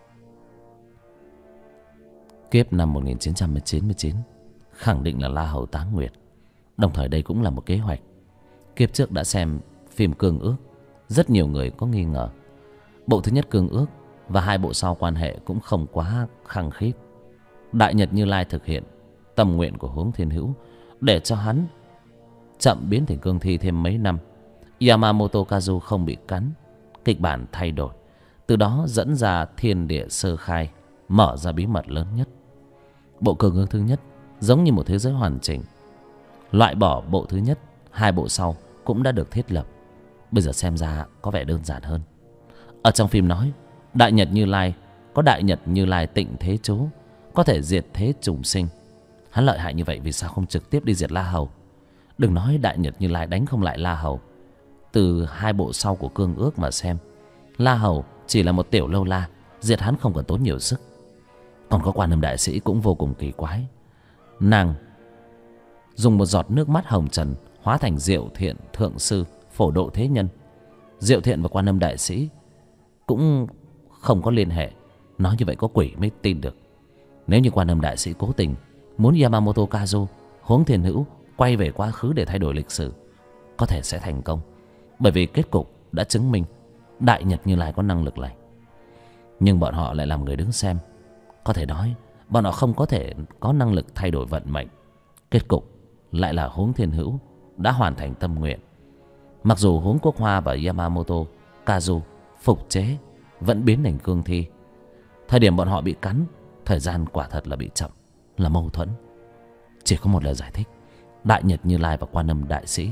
A: Kiếp năm 1999 khẳng định là La Hầu Táng Nguyệt. Đồng thời đây cũng là một kế hoạch. Kiếp trước đã xem phim Cương Ước, rất nhiều người có nghi ngờ. Bộ thứ nhất Cương Ước và hai bộ sau quan hệ cũng không quá khăng khít. Đại Nhật Như Lai thực hiện tâm nguyện của Hướng Thiên Hữu để cho hắn chậm biến thành cương thi thêm mấy năm. Yamamoto Kazu không bị cắn, kịch bản thay đổi, từ đó dẫn ra thiên địa sơ khai, mở ra bí mật lớn nhất. Bộ Cương Ước thứ nhất giống như một thế giới hoàn chỉnh. Loại bỏ bộ thứ nhất, hai bộ sau cũng đã được thiết lập. Bây giờ xem ra có vẻ đơn giản hơn. Ở trong phim nói Đại Nhật Như Lai có Đại Nhật Như Lai tịnh thế chú, có thể diệt thế trùng sinh. Hắn lợi hại như vậy vì sao không trực tiếp đi diệt La Hầu? Đừng nói Đại Nhật Như Lai đánh không lại La Hầu. Từ hai bộ sau của Cương Ước mà xem, La Hầu chỉ là một tiểu lâu la, diệt hắn không cần tốn nhiều sức. Còn có Quan Âm Đại Sĩ cũng vô cùng kỳ quái. Nàng dùng một giọt nước mắt hồng trần hóa thành Diệu Thiện Thượng Sư phổ độ thế nhân. Diệu Thiện và Quan Âm Đại Sĩ cũng không có liên hệ. Nói như vậy có quỷ mới tin được. Nếu như Quan Âm Đại Sĩ cố tình muốn Yamamoto Kazu, Hướng Thiên Hữu quay về quá khứ để thay đổi lịch sử, có thể sẽ thành công. Bởi vì kết cục đã chứng minh Đại Nhật Như Lai có năng lực này. Nhưng bọn họ lại làm người đứng xem. Có thể nói bọn họ không có thể có năng lực thay đổi vận mệnh. Kết cục lại là Hướng Thiên Hữu đã hoàn thành tâm nguyện. Mặc dù Hướng Quốc Hoa và Yamamoto Kazu phục chế vẫn biến thành cương thi. Thời điểm bọn họ bị cắn, thời gian quả thật là bị chậm, là mâu thuẫn. Chỉ có một lời giải thích: Đại Nhật Như Lai và Quan Âm Đại Sĩ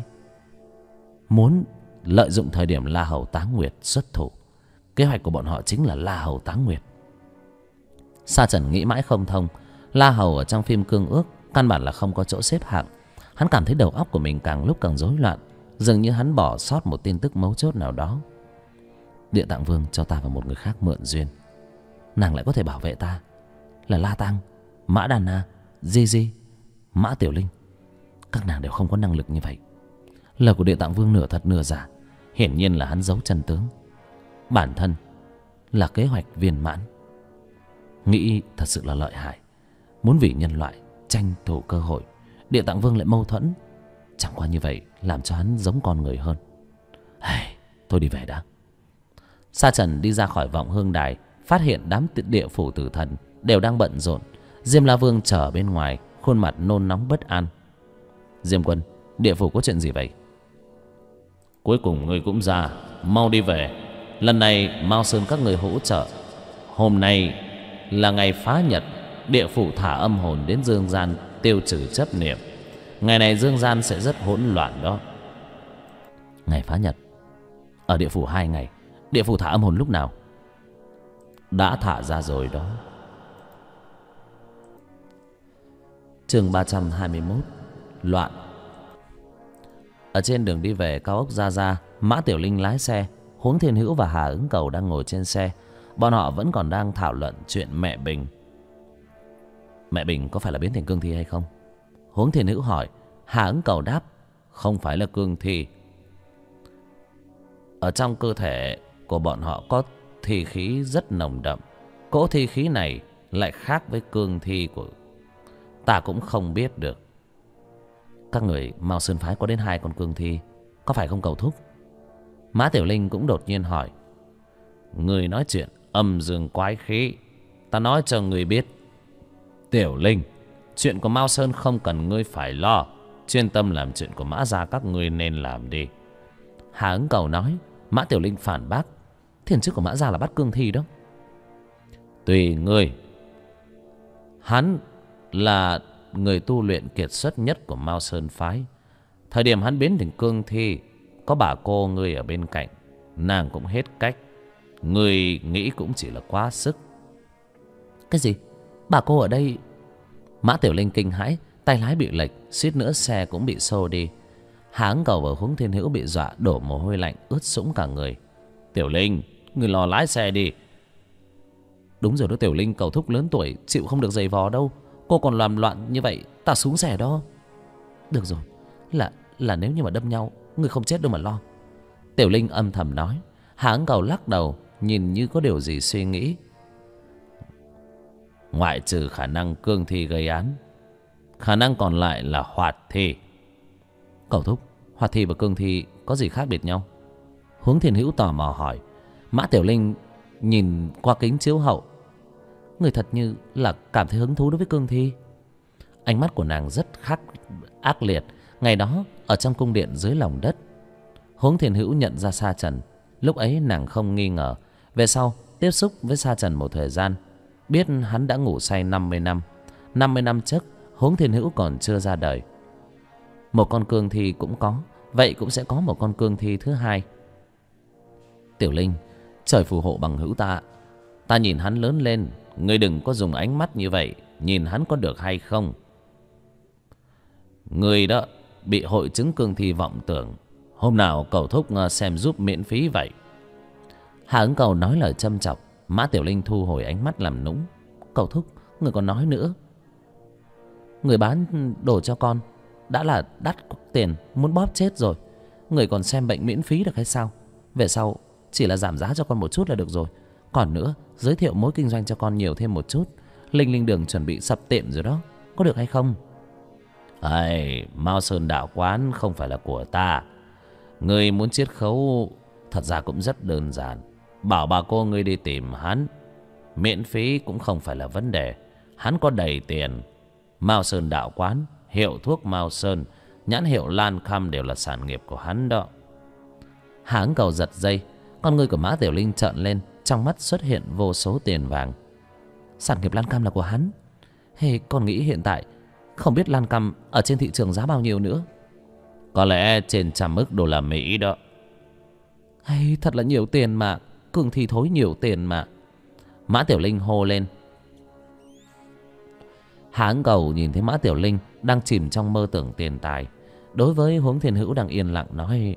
A: muốn lợi dụng thời điểm La Hầu Táng Nguyệt xuất thủ. Kế hoạch của bọn họ chính là La Hầu Táng Nguyệt. Sa Trần nghĩ mãi không thông. La Hầu ở trong phim Cương Ước căn bản là không có chỗ xếp hạng. Hắn cảm thấy đầu óc của mình càng lúc càng rối loạn, dường như hắn bỏ sót một tin tức mấu chốt nào đó. Địa Tạng Vương cho ta và một người khác mượn duyên, nàng lại có thể bảo vệ ta. Là La Tăng, Mã Đàn Na, Di Di, Mã Tiểu Linh, các nàng đều không có năng lực như vậy. Lời của Địa Tạng Vương nửa thật nửa giả, hiển nhiên là hắn giấu chân tướng. Bản thân là kế hoạch viên mãn. Nghĩ thật sự là lợi hại. Muốn vì nhân loại tranh thủ cơ hội, Địa Tạng Vương lại mâu thuẫn. Chẳng qua như vậy làm cho hắn giống con người hơn. Thôi đi về đã. Sa Trần đi ra khỏi Vọng Hương Đài, phát hiện đám địa phủ tử thần đều đang bận rộn. Diêm La Vương chờ bên ngoài, khuôn mặt nôn nóng bất an. Diêm Quân, địa phủ có chuyện gì vậy? Cuối cùng ngươi cũng ra, mau đi về. Lần này Mao Sơn các người hỗ trợ. Hôm nay là ngày phá nhật, địa phủ thả âm hồn đến dương gian tiêu trừ chấp niệm. Ngày này dương gian sẽ rất hỗn loạn đó. Ngày phá nhật? Ở địa phủ 2 ngày. Địa phủ thả âm hồn lúc nào? Đã thả ra rồi đó. Chương 321: Loạn. Ở trên đường đi về cao ốc Gia Gia, Mã Tiểu Linh lái xe, Hướng Thiên Hữu và Hà Ứng Cầu đang ngồi trên xe. Bọn họ vẫn còn đang thảo luận chuyện mẹ Bình. Mẹ Bình có phải là biến thành cương thi hay không? Hướng Thiên Hữu hỏi. Hà Ứng Cầu đáp: không phải là cương thi. Ở trong cơ thể của bọn họ có thi khí rất nồng đậm. Cỗ thi khí này lại khác với cương thi của ta cũng không biết được. Các người Mao Sơn phái có đến 2 con cương thi, có phải không Cầu thúc? Mã Tiểu Linh cũng đột nhiên hỏi. Người nói chuyện âm dương quái khí, ta nói cho người biết. Tiểu Linh, chuyện của Mao Sơn không cần ngươi phải lo, chuyên tâm làm chuyện của Mã gia các ngươi nên làm đi. Hà Ứng Cầu nói. Mã Tiểu Linh phản bác. Thiền chức của Mã gia là bắt cương thi đó. Tùy ngươi. Hắn là người tu luyện kiệt xuất nhất của Mao Sơn phái. Thời điểm hắn biến thành cương thi, có bà cô ngươi ở bên cạnh, nàng cũng hết cách. Ngươi nghĩ cũng chỉ là quá sức.
B: Cái gì? Bà cô ở đây? Mã Tiểu Linh kinh hãi, tay lái bị lệch, suýt nữa xe cũng bị xô đi. Hà Ứng Cầu và Hướng Thiên Hữu bị dọa đổ mồ hôi lạnh ướt sũng cả người.
A: Tiểu Linh, ngươi lo lái xe đi.
B: Đúng rồi đó Tiểu Linh, cậu thúc lớn tuổi chịu không được giày vò đâu. Cô còn làm loạn như vậy ta xuống xe đó. Được rồi, là nếu như mà đâm nhau ngươi không chết đâu mà lo, Tiểu Linh âm thầm nói. Hà Ứng Cầu lắc đầu, nhìn như có điều gì suy nghĩ.
A: Ngoại trừ khả năng cương thi gây án, khả năng còn lại là hoạt thi.
B: Cậu thúc, hoạt thi và cương thi có gì khác biệt nhau? Hướng Thiên Hữu tò mò hỏi. Mã Tiểu Linh nhìn qua kính chiếu hậu. Người thật như là cảm thấy hứng thú đối với cương thi. Ánh mắt của nàng rất ác liệt. Ngày đó ở trong cung điện dưới lòng đất, Hướng Thiên Hữu nhận ra Sa Trần. Lúc ấy nàng không nghi ngờ. Về sau tiếp xúc với Sa Trần một thời gian, biết hắn đã ngủ say 50 năm. 50 năm trước Hướng Thiên Hữu còn chưa ra đời. Một con cương thi cũng có, vậy cũng sẽ có một con cương thi thứ hai. Tiểu Linh, trời phù hộ bằng hữu ta.
A: Ta nhìn hắn lớn lên, ngươi đừng có dùng ánh mắt như vậy, nhìn hắn có được hay không. Ngươi đó bị hội chứng cương thi vọng tưởng. Hôm nào cậu thúc xem giúp miễn phí vậy.
B: Hà Ứng Cầu nói lời châm chọc. Mã Tiểu Linh thu hồi ánh mắt làm nũng. Cậu thúc, người còn nói nữa. Người bán đồ cho con đã là đắt tiền, muốn bóp chết rồi. Người còn xem bệnh miễn phí được hay sao? Về sau chỉ là giảm giá cho con một chút là được rồi. Còn nữa, giới thiệu mối kinh doanh cho con nhiều thêm một chút. Linh Linh Đường chuẩn bị sập tiệm rồi đó, có được hay không?
A: Mao Sơn Đạo Quán không phải là của ta. Ngươi muốn chiết khấu thật ra cũng rất đơn giản. Bảo bà cô ngươi đi tìm hắn, miễn phí cũng không phải là vấn đề. Hắn có đầy tiền. Mao Sơn Đạo Quán, hiệu thuốc Mao Sơn, nhãn hiệu Lan Khăm đều là sản nghiệp của hắn đó.
B: Hà Ứng Cầu giật dây. Con ngươi của Mã Tiểu Linh trợn lên, trong mắt xuất hiện vô số tiền vàng. Sản nghiệp Lan Cam là của hắn? Con nghĩ hiện tại không biết Lan Cam ở trên thị trường giá bao nhiêu nữa.
A: Có lẽ trên 100 ức đô la Mỹ đó.
B: Thật là nhiều tiền mà. Cương thi thối nhiều tiền mà. Mã Tiểu Linh hô lên. Hà Ứng Cầu nhìn thấy Mã Tiểu Linh đang chìm trong mơ tưởng tiền tài. Đối với Hướng Thiên Hữu đang yên lặng nói: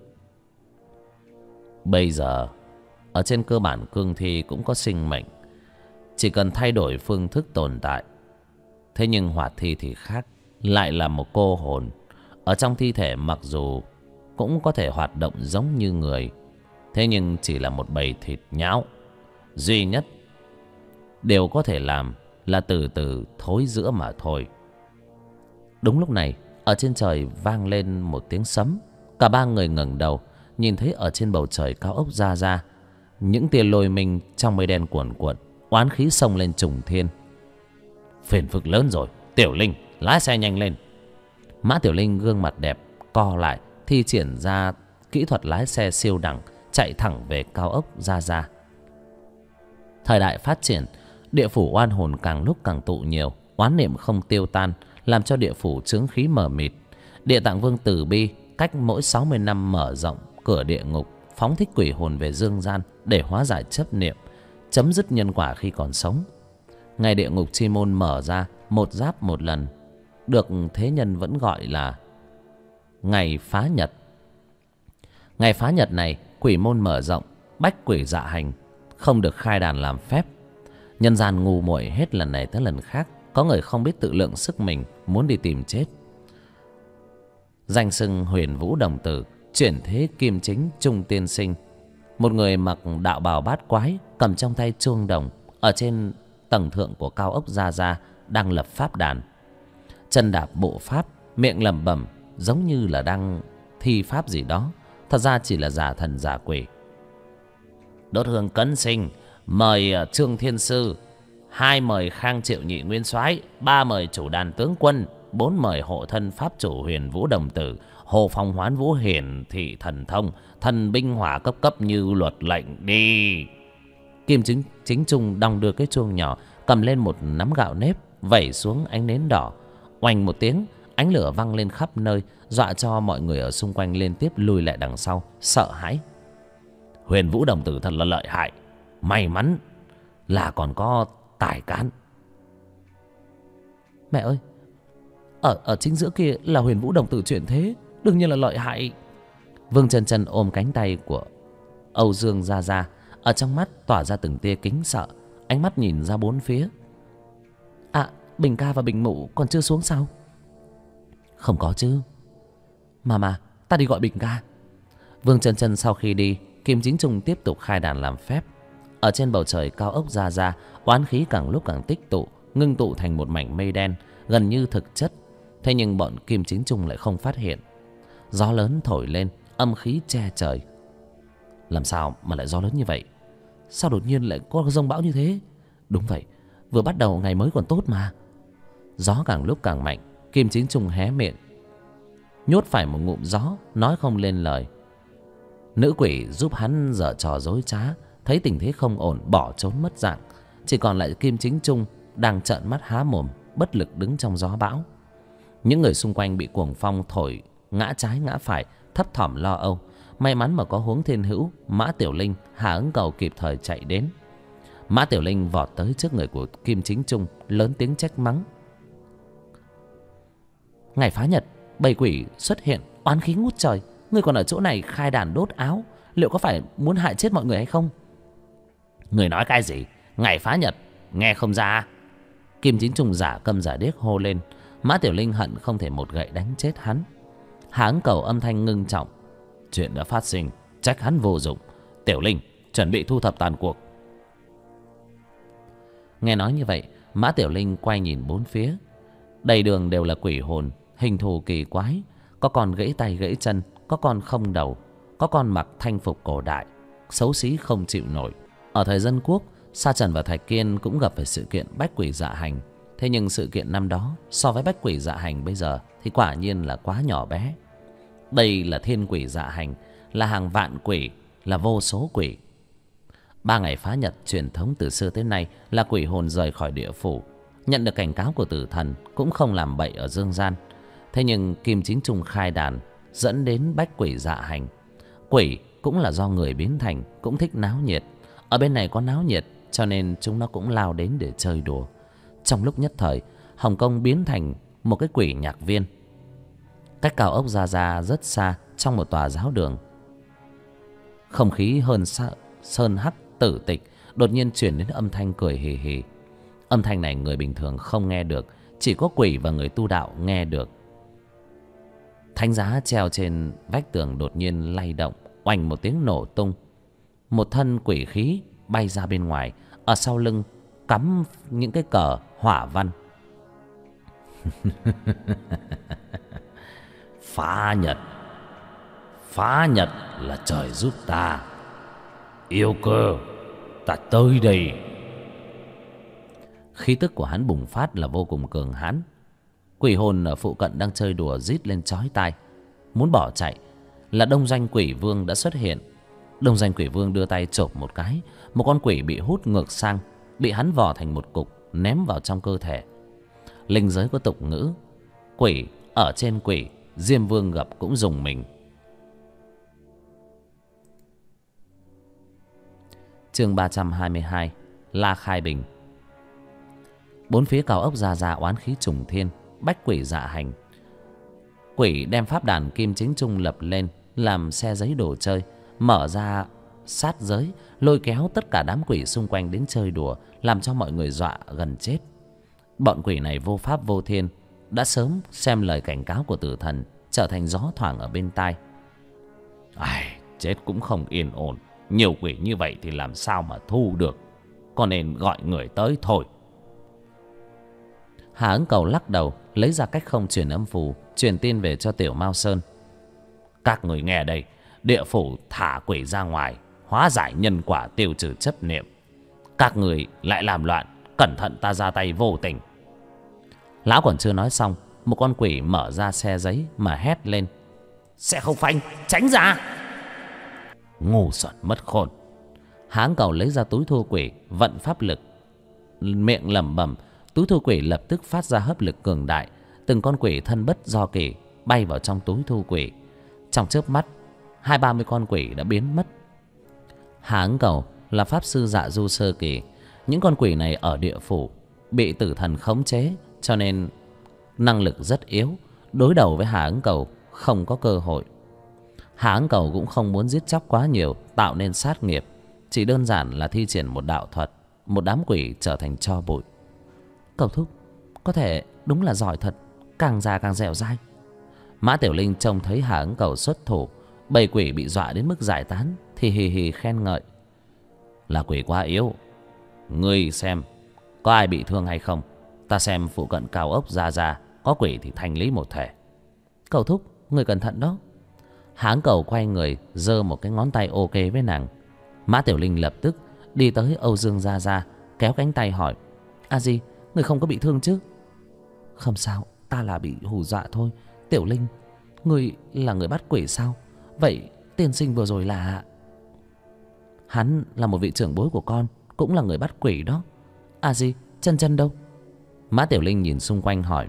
A: Bây giờ ở trên cơ bản cương thi cũng có sinh mệnh, chỉ cần thay đổi phương thức tồn tại. Thế nhưng hoạt thi thì khác, lại là một cô hồn. Ở trong thi thể mặc dù cũng có thể hoạt động giống như người, thế nhưng chỉ là một bầy thịt nhão. Duy nhất điều có thể làm là từ từ thối rữa mà thôi.
B: Đúng lúc này, ở trên trời vang lên một tiếng sấm. Cả ba người ngẩng đầu, nhìn thấy ở trên bầu trời cao ốc ra những tia lôi minh trong mây đen cuồn cuộn, oán khí xông lên trùng thiên.
A: Phiền phức lớn rồi, Tiểu Linh, lái xe nhanh lên.
B: Mã Tiểu Linh gương mặt đẹp co lại, thi triển ra kỹ thuật lái xe siêu đẳng, chạy thẳng về cao ốc ra. Thời đại phát triển, địa phủ oan hồn càng lúc càng tụ nhiều, oán niệm không tiêu tan, làm cho địa phủ chướng khí mờ mịt. Địa Tạng Vương từ bi cách mỗi 60 năm mở rộng cửa địa ngục, phóng thích quỷ hồn về dương gian để hóa giải chấp niệm, chấm dứt nhân quả khi còn sống. Ngày địa ngục chi môn mở ra một giáp một lần, được thế nhân vẫn gọi là ngày phá nhật. Ngày phá nhật này, quỷ môn mở rộng, bách quỷ dạ hành, không được khai đàn làm phép. Nhân gian ngu muội hết lần này tới lần khác, có người không biết tự lượng sức mình, muốn đi tìm chết. Danh xưng Huyền Vũ Đồng Tử, chuyển thế kim chính trung tiên sinh, một người mặc đạo bào bát quái, cầm trong tay chuông đồng, ở trên tầng thượng của cao ốc ra đang lập pháp đàn. Chân đạp bộ pháp, miệng lẩm bẩm giống như là đang thi pháp gì đó, thật ra chỉ là giả thần giả quỷ.
A: Đốt hương cấn sinh, mời Trương Thiên Sư. 2 mời Khang Triệu Nhị Nguyên Soái, 3 mời chủ đàn tướng quân, 4 mời hộ thân pháp chủ Huyền Vũ Đồng Tử, Hồ Phong Hoán Vũ hiển thị thần thông, thần binh hỏa cấp cấp như luật lệnh đi.
B: Kim chính trung đong đưa cái chuông nhỏ, cầm lên một nắm gạo nếp, vẩy xuống ánh nến đỏ. Oanh một tiếng, Ánh lửa văng lên khắp nơi, dọa cho mọi người ở xung quanh liên tiếp lùi lại đằng sau, sợ hãi. Huyền Vũ đồng tử thật là lợi hại, may mắn là còn có tài cán.
A: Mẹ ơi, ở chính giữa kia là Huyền Vũ đồng tử chuyển thế, đương nhiên là lợi hại.
B: Vương Chân Chân ôm cánh tay của Âu Dương Gia Gia, ở trong mắt tỏa ra từng tia kính sợ, ánh mắt nhìn ra bốn phía.
A: À, Bình ca và Bình mụ còn chưa xuống sao?
B: Không có chứ.
A: Mà ta đi gọi Bình ca.
B: Vương Chân Chân sau khi đi, Kim Chính Trung tiếp tục khai đàn làm phép. Ở trên bầu trời cao ốc Gia Gia, oán khí càng lúc càng tích tụ, ngưng tụ thành một mảnh mây đen gần như thực chất. Thế nhưng bọn Kim Chính Trung lại không phát hiện. Gió lớn thổi lên, âm khí che trời. Làm sao mà lại gió lớn như vậy?
A: Sao đột nhiên lại có giông bão như thế?
B: Đúng vậy, vừa bắt đầu ngày mới còn tốt mà. Gió càng lúc càng mạnh, Kim Chính Trung hé miệng, nhốt phải một ngụm gió, nói không lên lời. Nữ quỷ giúp hắn giở trò dối trá, thấy tình thế không ổn, bỏ trốn mất dạng. Chỉ còn lại Kim Chính Trung đang trợn mắt há mồm, bất lực đứng trong gió bão. Những người xung quanh bị cuồng phong thổi ngã trái ngã phải, thấp thỏm lo âu. May mắn mà có Huống Thiên Hữu, Mã Tiểu Linh, Hà Ứng Cầu kịp thời chạy đến. Mã Tiểu Linh vọt tới trước người của Kim Chính Trung, lớn tiếng trách mắng.
A: Ngày phá nhật, bầy quỷ xuất hiện, oán khí ngút trời. Ngươi còn ở chỗ này khai đàn đốt áo, liệu có phải muốn hại chết mọi người hay không?
B: Người nói cái gì? Ngày phá nhật, nghe không ra. Kim Chính Trung giả câm giả điếc hô lên. Mã Tiểu Linh hận không thể một gậy đánh chết hắn. Hà Ứng Cầu âm thanh ngưng trọng. Chuyện đã phát sinh, trách hắn vô dụng. Tiểu Linh, chuẩn bị thu thập tàn cuộc. Nghe nói như vậy, Mã Tiểu Linh quay nhìn bốn phía. Đầy đường đều là quỷ hồn, hình thù kỳ quái. Có con gãy tay gãy chân, có con không đầu, có con mặc thanh phục cổ đại, xấu xí không chịu nổi. Ở thời Dân Quốc, Sa Trần và Thạch Kiên cũng gặp phải sự kiện bách quỷ dạ hành. Thế nhưng sự kiện năm đó so với bách quỷ dạ hành bây giờ thì quả nhiên là quá nhỏ bé. Đây là thiên quỷ dạ hành, là hàng vạn quỷ, là vô số quỷ. 3 ngày phá nhật truyền thống từ xưa tới nay là quỷ hồn rời khỏi địa phủ, nhận được cảnh cáo của tử thần, cũng không làm bậy ở dương gian. Thế nhưng Kim Chính Trung khai đàn dẫn đến bách quỷ dạ hành. Quỷ cũng là do người biến thành, cũng thích náo nhiệt. Ở bên này có náo nhiệt cho nên chúng nó cũng lao đến để chơi đùa. Trong lúc nhất thời, Hồng Kông biến thành một cái quỷ nhạc viên. Cách cao ốc Gia Gia rất xa, trong một tòa giáo đường. Không khí hơn sơn hắc tử tịch, đột nhiên chuyển đến âm thanh cười hì hì. Âm thanh này người bình thường không nghe được, chỉ có quỷ và người tu đạo nghe được. Thánh giá treo trên vách tường đột nhiên lay động, oành một tiếng nổ tung. Một thân quỷ khí bay ra bên ngoài, ở sau lưng cắm những cái cờ hỏa văn. Phá nhật là trời giúp ta. Yêu cơ, ta tới đây. Khí tức của hắn bùng phát là vô cùng cường hãn. Quỷ hồn ở phụ cận đang chơi đùa rít lên chói tai, muốn bỏ chạy. Là Đông Doanh Quỷ Vương đã xuất hiện. Đông Doanh Quỷ Vương đưa tay chộp một cái, một con quỷ bị hút ngược sang, bị hắn vò thành một cục, ném vào trong cơ thể. Linh giới có tục ngữ, quỷ ở trên quỷ, Diêm Vương gặp cũng dùng mình. Chương 322, La Khai Bình. Bốn phía cao ốc Gia Gia oán khí trùng thiên, bách quỷ dạ hành. Quỷ đem pháp đàn Kim Chính Trung lập lên, làm xe giấy đồ chơi, mở ra sát giới, lôi kéo tất cả đám quỷ xung quanh đến chơi đùa, làm cho mọi người dọa gần chết. Bọn quỷ này vô pháp vô thiên, đã sớm xem lời cảnh cáo của tử thần trở thành gió thoảng ở bên tai. Ai, chết cũng không yên ổn, nhiều quỷ như vậy thì làm sao mà thu được, có nên gọi người tới thôi. Hà Ứng Cầu lắc đầu, lấy ra cách không truyền âm phù, truyền tin về cho Tiểu Mao Sơn. Các người nghe đây, địa phủ thả quỷ ra ngoài, hóa giải nhân quả, tiêu trừ chấp niệm. Các người lại làm loạn, cẩn thận ta ra tay vô tình. Lão còn chưa nói xong, một con quỷ mở ra xe giấy mà hét lên. Sẽ không phanh, tránh ra. Ngu xuẩn mất khôn. Hà Ứng Cầu lấy ra túi thu quỷ, vận pháp lực, miệng lẩm bẩm. Túi thu quỷ lập tức phát ra hấp lực cường đại, từng con quỷ thân bất do kỷ bay vào trong túi thu quỷ. Trong chớp mắt 20-30 con quỷ đã biến mất. Hà Ứng Cầu là pháp sư dạ du sơ kỳ. Những con quỷ này ở địa phủ bị tử thần khống chế, cho nên năng lực rất yếu. Đối đầu với Hà Ứng Cầu không có cơ hội. Hà Ứng Cầu cũng không muốn giết chóc quá nhiều, tạo nên sát nghiệp. Chỉ đơn giản là thi triển một đạo thuật, một đám quỷ trở thành tro bụi. Cầu thúc có thể đúng là giỏi thật, càng già càng dẻo dai. Mã Tiểu Linh trông thấy Hà Ứng Cầu xuất thủ, bầy quỷ bị dọa đến mức giải tán thì hì hì khen ngợi. Là quỷ quá yếu, ngươi xem có ai bị thương hay không. Ta xem phụ cận cao ốc ra có quỷ thì thành lý một thể. Cầu thúc, người cẩn thận đó. Hà Ứng Cầu quay người giơ một cái ngón tay ok với nàng. Mã Tiểu Linh lập tức đi tới Âu Dương Gia, kéo cánh tay hỏi. A Di, người không có bị thương chứ? Không sao, ta là bị hù dọa thôi. Tiểu Linh, người là người bắt quỷ sao? Vậy tiên sinh vừa rồi là... Hắn là một vị trưởng bối của con, cũng là người bắt quỷ đó. A Di, chân chân đâu? Mã Tiểu Linh nhìn xung quanh hỏi.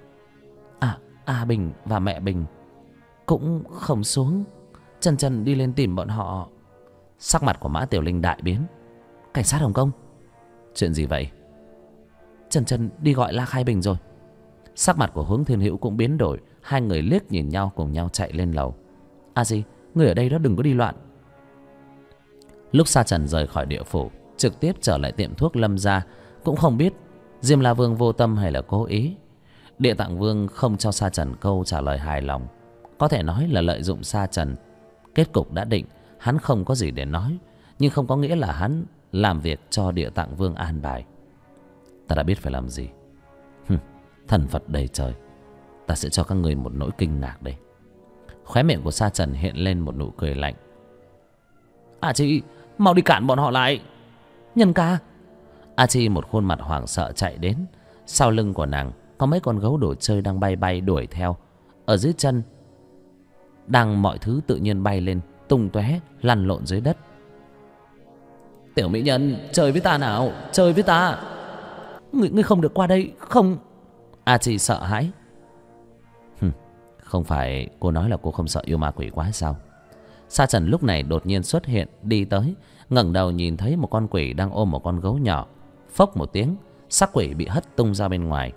B: A Bình và mẹ Bình cũng không xuống. Chân chân đi lên tìm bọn họ. Sắc mặt của Mã Tiểu Linh đại biến. Cảnh sát Hồng Kông? Chuyện gì vậy? Chân chân đi gọi La Khai Bình rồi. Sắc mặt của Hướng Thiên Hữu cũng biến đổi. Hai người liếc nhìn nhau cùng nhau chạy lên lầu. A Di, người ở đây đó, đừng có đi loạn. Lúc Sa Trần rời khỏi địa phủ, trực tiếp trở lại tiệm thuốc Lâm gia, cũng không biết Diêm La Vương vô tâm hay là cố ý. Địa Tạng Vương không cho Sa Trần câu trả lời hài lòng, có thể nói là lợi dụng Sa Trần. Kết cục đã định, hắn không có gì để nói, nhưng không có nghĩa là hắn làm việc cho Địa Tạng Vương an bài. Ta đã biết phải làm gì. Thần Phật đầy trời, ta sẽ cho các người một nỗi kinh ngạc đây. Khóe miệng của Sa Trần hiện lên một nụ cười lạnh. A Chi, mau đi cản bọn họ lại. Nhân ca. A Chi một khuôn mặt hoảng sợ chạy đến. Sau lưng của nàng có mấy con gấu đồ chơi đang bay bay đuổi theo. Ở dưới chân đang mọi thứ tự nhiên bay lên, tung tóe lăn lộn dưới đất. Tiểu mỹ nhân, chơi với ta nào, chơi với ta. Ngươi không được qua đây, không. A Chi sợ hãi. Không phải cô nói là cô không sợ yêu ma quỷ quái sao? Sa Trần lúc này đột nhiên xuất hiện, đi tới, ngẩng đầu nhìn thấy một con quỷ đang ôm một con gấu nhỏ. Phốc một tiếng, xác quỷ bị hất tung ra bên ngoài.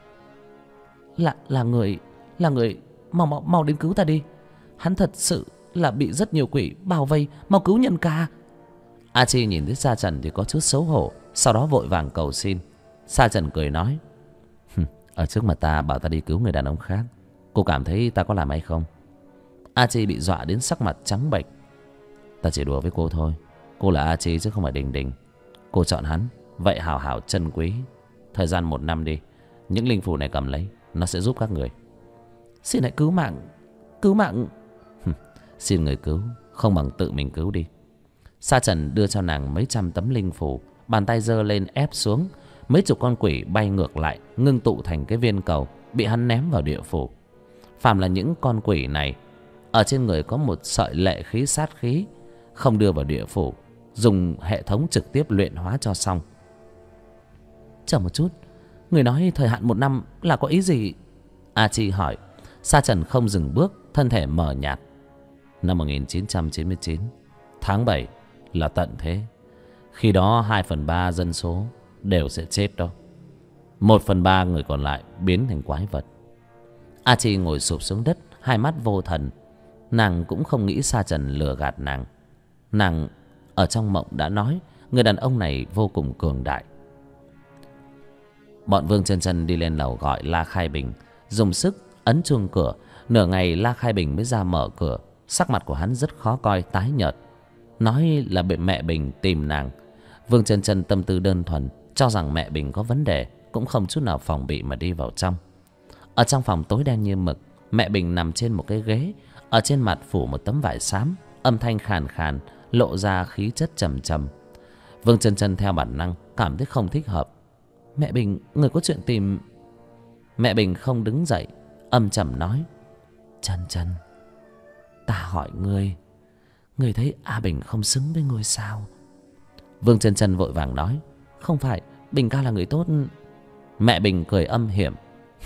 B: Là người, mau đến cứu ta đi. Hắn thật sự là bị rất nhiều quỷ bao vây, mau cứu Nhân ca. A Chi nhìn thấy Sa Trần thì có chút xấu hổ, sau đó vội vàng cầu xin. Sa Trần cười nói. Ở trước mặt ta bảo ta đi cứu người đàn ông khác, cô cảm thấy ta có làm hay không? A Chi bị dọa đến sắc mặt trắng bệch. Ta chỉ đùa với cô thôi. Cô là A Chi chứ không phải Đình Đình. Cô chọn hắn, vậy hào hào trân quý. Thời gian 1 năm đi, những linh phù này cầm lấy, nó sẽ giúp các người. Xin hãy cứu mạng. Cứu mạng. Xin người cứu không bằng tự mình cứu đi. Sa Trần đưa cho nàng mấy trăm tấm linh phù, bàn tay giơ lên ép xuống. Mấy chục con quỷ bay ngược lại, ngưng tụ thành cái viên cầu, bị hắn ném vào địa phủ. Phàm là những con quỷ này ở trên người có một sợi lệ khí sát khí, không đưa vào địa phủ, dùng hệ thống trực tiếp luyện hóa cho xong. Chờ một chút, người nói thời hạn 1 năm là có ý gì? A Chi hỏi. Sa Trần không dừng bước, thân thể mờ nhạt. Năm 1999 tháng 7 là tận thế. Khi đó 2/3 dân số đều sẽ chết đó. 1/3 người còn lại biến thành quái vật. A Chi ngồi sụp xuống đất, hai mắt vô thần. Nàng cũng không nghĩ Sa Trần lừa gạt nàng. Nàng ở trong mộng đã nói người đàn ông này vô cùng cường đại. Bọn Vương Chân Chân đi lên lầu gọi La Khai Bình, dùng sức ấn chuông cửa. Nửa ngày La Khai Bình mới ra mở cửa. Sắc mặt của hắn rất khó coi, tái nhợt, nói là mẹ Bình tìm nàng. Vương Chân Chân tâm tư đơn thuần, cho rằng mẹ Bình có vấn đề, cũng không chút nào phòng bị mà đi vào trong. Ở trong phòng tối đen như mực, mẹ Bình nằm trên một cái ghế, ở trên mặt phủ một tấm vải xám, âm thanh khàn khàn, lộ ra khí chất trầm trầm. Vương Chân Chân theo bản năng cảm thấy không thích hợp. Mẹ Bình, người có chuyện tìm. Mẹ Bình không đứng dậy, âm trầm nói. Chân Chân, ta hỏi ngươi thấy A Bình không xứng với ngươi sao? Vương Chân Chân vội vàng nói. Không phải, Bình ca là người tốt. Mẹ Bình cười âm hiểm.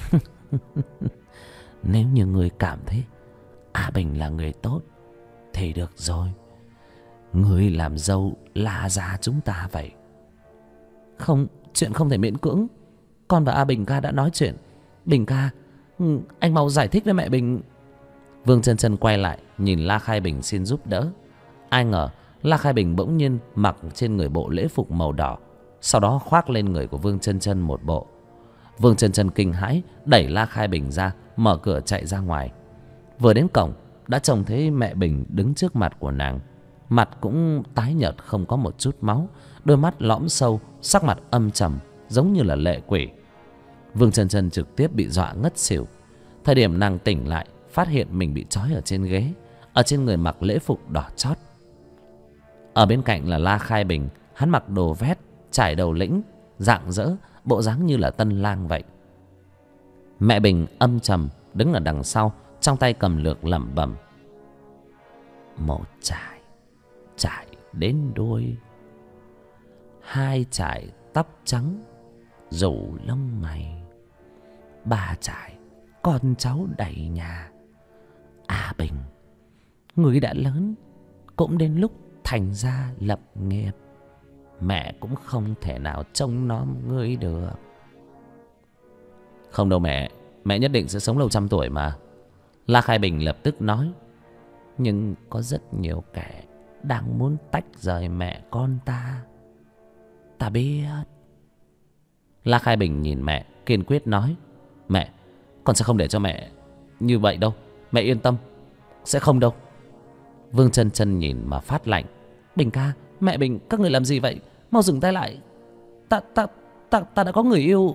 B: Nếu như người cảm thấy A Bình là người tốt thì được rồi. Người làm dâu La gia chúng ta vậy.
A: Không, chuyện không thể miễn cưỡng. Con và A Bình ca đã nói chuyện. Bình ca, anh mau giải thích với mẹ Bình.
B: Vương Chân Chân quay lại nhìn La Khai Bình xin giúp đỡ. Ai ngờ La Khai Bình bỗng nhiên mặc trên người bộ lễ phục màu đỏ, sau đó khoác lên người của Vương Chân Chân một bộ. Vương Chân Chân kinh hãi đẩy La Khai Bình ra, mở cửa chạy ra ngoài. Vừa đến cổng đã trông thấy mẹ Bình đứng trước mặt của nàng. Mặt cũng tái nhợt không có một chút máu, đôi mắt lõm sâu, sắc mặt âm trầm giống như là lệ quỷ. Vương Chân Chân trực tiếp bị dọa ngất xỉu. Thời điểm nàng tỉnh lại, phát hiện mình bị trói ở trên ghế, ở trên người mặc lễ phục đỏ chót. Ở bên cạnh là La Khai Bình, hắn mặc đồ vét, trải đầu lĩnh, rạng rỡ, bộ dáng như là tân lang vậy. Mẹ Bình âm trầm đứng ở đằng sau, trong tay cầm lược lẩm bẩm: một chải, chải đến đuôi, hai chải tóc trắng rủ lông mày, ba chải con cháu đầy nhà. A Bình, ngươi đã lớn, cũng đến lúc thành gia lập nghiệp. Mẹ cũng không thể nào trông nom ngươi được. Không đâu mẹ, mẹ nhất định sẽ sống lâu trăm tuổi mà. La Khai Bình lập tức nói. Nhưng có rất nhiều kẻ đang muốn tách rời mẹ con ta. Ta biết. La Khai Bình nhìn mẹ kiên quyết nói: mẹ, con sẽ không để cho mẹ như vậy đâu. Mẹ yên tâm, sẽ không đâu. Vương Chân Chân nhìn mà phát lạnh.
A: Bình ca, mẹ Bình, các người làm gì vậy? Mau dừng tay lại. Ta đã có người yêu.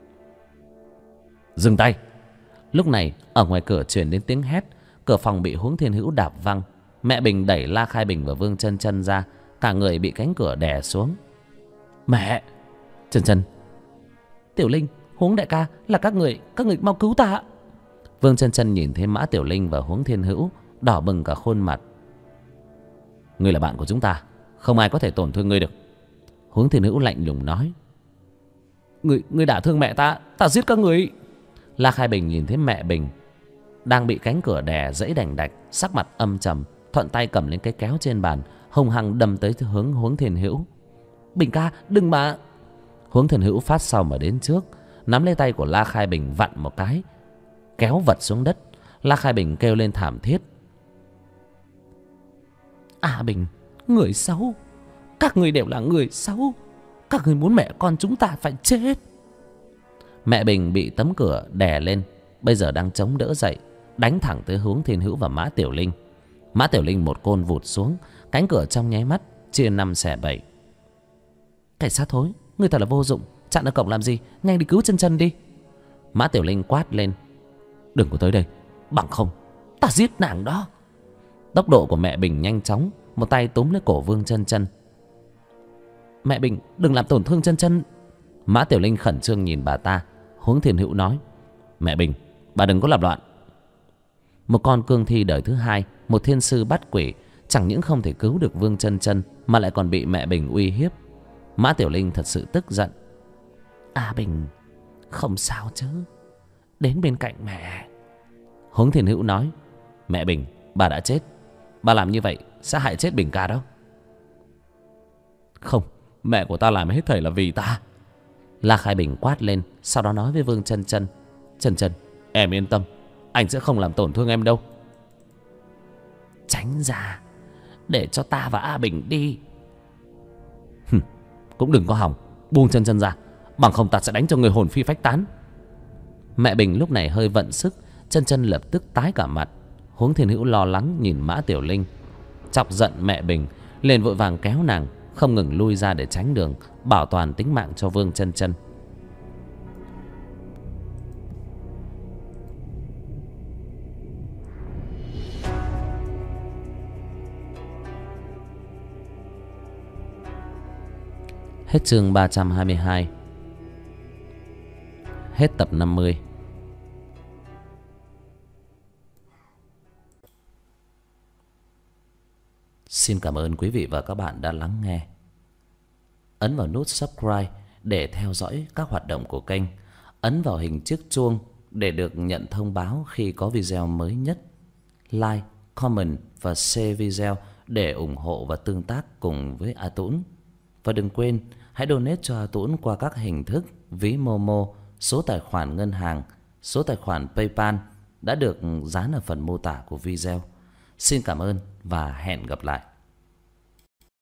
B: Dừng tay. Lúc này ở ngoài cửa truyền đến tiếng hét. Cửa phòng bị Huống Thiên Hữu đạp văng. Mẹ Bình đẩy La Khai Bình và Vương Chân Chân ra, cả người bị cánh cửa đè xuống. Mẹ! Chân Chân!
A: Tiểu Linh, Huống đại ca, là các người mau cứu ta.
B: Vương Chân Chân nhìn thấy Mã Tiểu Linh và Huống Thiên Hữu, đỏ bừng cả khuôn mặt. Ngươi là bạn của chúng ta, không ai có thể tổn thương ngươi được. Huống Thiên Hữu lạnh lùng nói.
A: Ngươi đả thương mẹ ta, ta giết các người.
B: La Khai Bình nhìn thấy mẹ Bình đang bị cánh cửa đè dẫy đành đạch, sắc mặt âm trầm, thuận tay cầm lên cái kéo trên bàn, hung hăng đâm tới hướng Huống Thiên Hữu.
A: Bình ca, đừng mà.
B: Huống Thiên Hữu phát sau mà đến trước, nắm lấy tay của La Khai Bình vặn một cái, kéo vật xuống đất. La Khai Bình kêu lên thảm thiết.
A: À Bình, người xấu, các người đều là người xấu. Các người muốn mẹ con chúng ta phải chết.
B: Mẹ Bình bị tấm cửa đè lên, bây giờ đang chống đỡ dậy, đánh thẳng tới Huống Thiên Hữu và Mã Tiểu Linh. Mã Tiểu Linh một côn vụt xuống, cánh cửa trong nháy mắt chia 5 xẻ 7.
A: Cảnh sát thối, người thật là vô dụng, chặn ở cổng làm gì, nhanh đi cứu Chân Chân đi.
B: Mã Tiểu Linh quát lên. Đừng có tới đây, bằng không
A: ta giết nàng đó.
B: Tốc độ của mẹ Bình nhanh chóng, một tay túm lấy cổ Vương Chân Chân.
A: Mẹ Bình, đừng làm tổn thương Chân Chân.
B: Mã Tiểu Linh khẩn trương nhìn bà ta. Huống Thiên Hữu nói. Mẹ Bình, bà đừng có làm loạn. Một con cương thi đời thứ hai, một thiên sư bắt quỷ, chẳng những không thể cứu được Vương Chân Chân mà lại còn bị mẹ Bình uy hiếp. Mã Tiểu Linh thật sự tức giận.
A: À Bình, không sao chứ, đến bên cạnh mẹ.
B: Huống Thiên Hữu nói. Mẹ Bình, bà đã chết, bà làm như vậy sẽ hại chết Bình ca đó. Không, mẹ của ta làm hết thảy là vì ta. La Khai Bình quát lên, sau đó nói với Vương Chân Chân. Chân Chân, em yên tâm, anh sẽ không làm tổn thương em đâu.
A: Tránh ra, để cho ta và A Bình đi.
B: Cũng đừng có hòng, buông Chân Chân ra, bằng không ta sẽ đánh cho người hồn phi phách tán. Mẹ Bình lúc này hơi vận sức, Chân Chân lập tức tái cả mặt. Huống Thiên Hữu lo lắng nhìn Mã Tiểu Linh, chọc giận mẹ Bình, liền vội vàng kéo nàng không ngừng lui ra để tránh đường, bảo toàn tính mạng cho Vương Chân Chân. Hết chương 322. Hết tập 50. Xin cảm ơn quý vị và các bạn đã lắng nghe. Ấn vào nút subscribe để theo dõi các hoạt động của kênh. Ấn vào hình chiếc chuông để được nhận thông báo khi có video mới nhất. Like, comment và share video để ủng hộ và tương tác cùng với A Tũng. Và đừng quên hãy donate cho A Tũng qua các hình thức ví Momo, số tài khoản ngân hàng, số tài khoản PayPal đã được dán ở phần mô tả của video. Xin cảm ơn và hẹn gặp lại.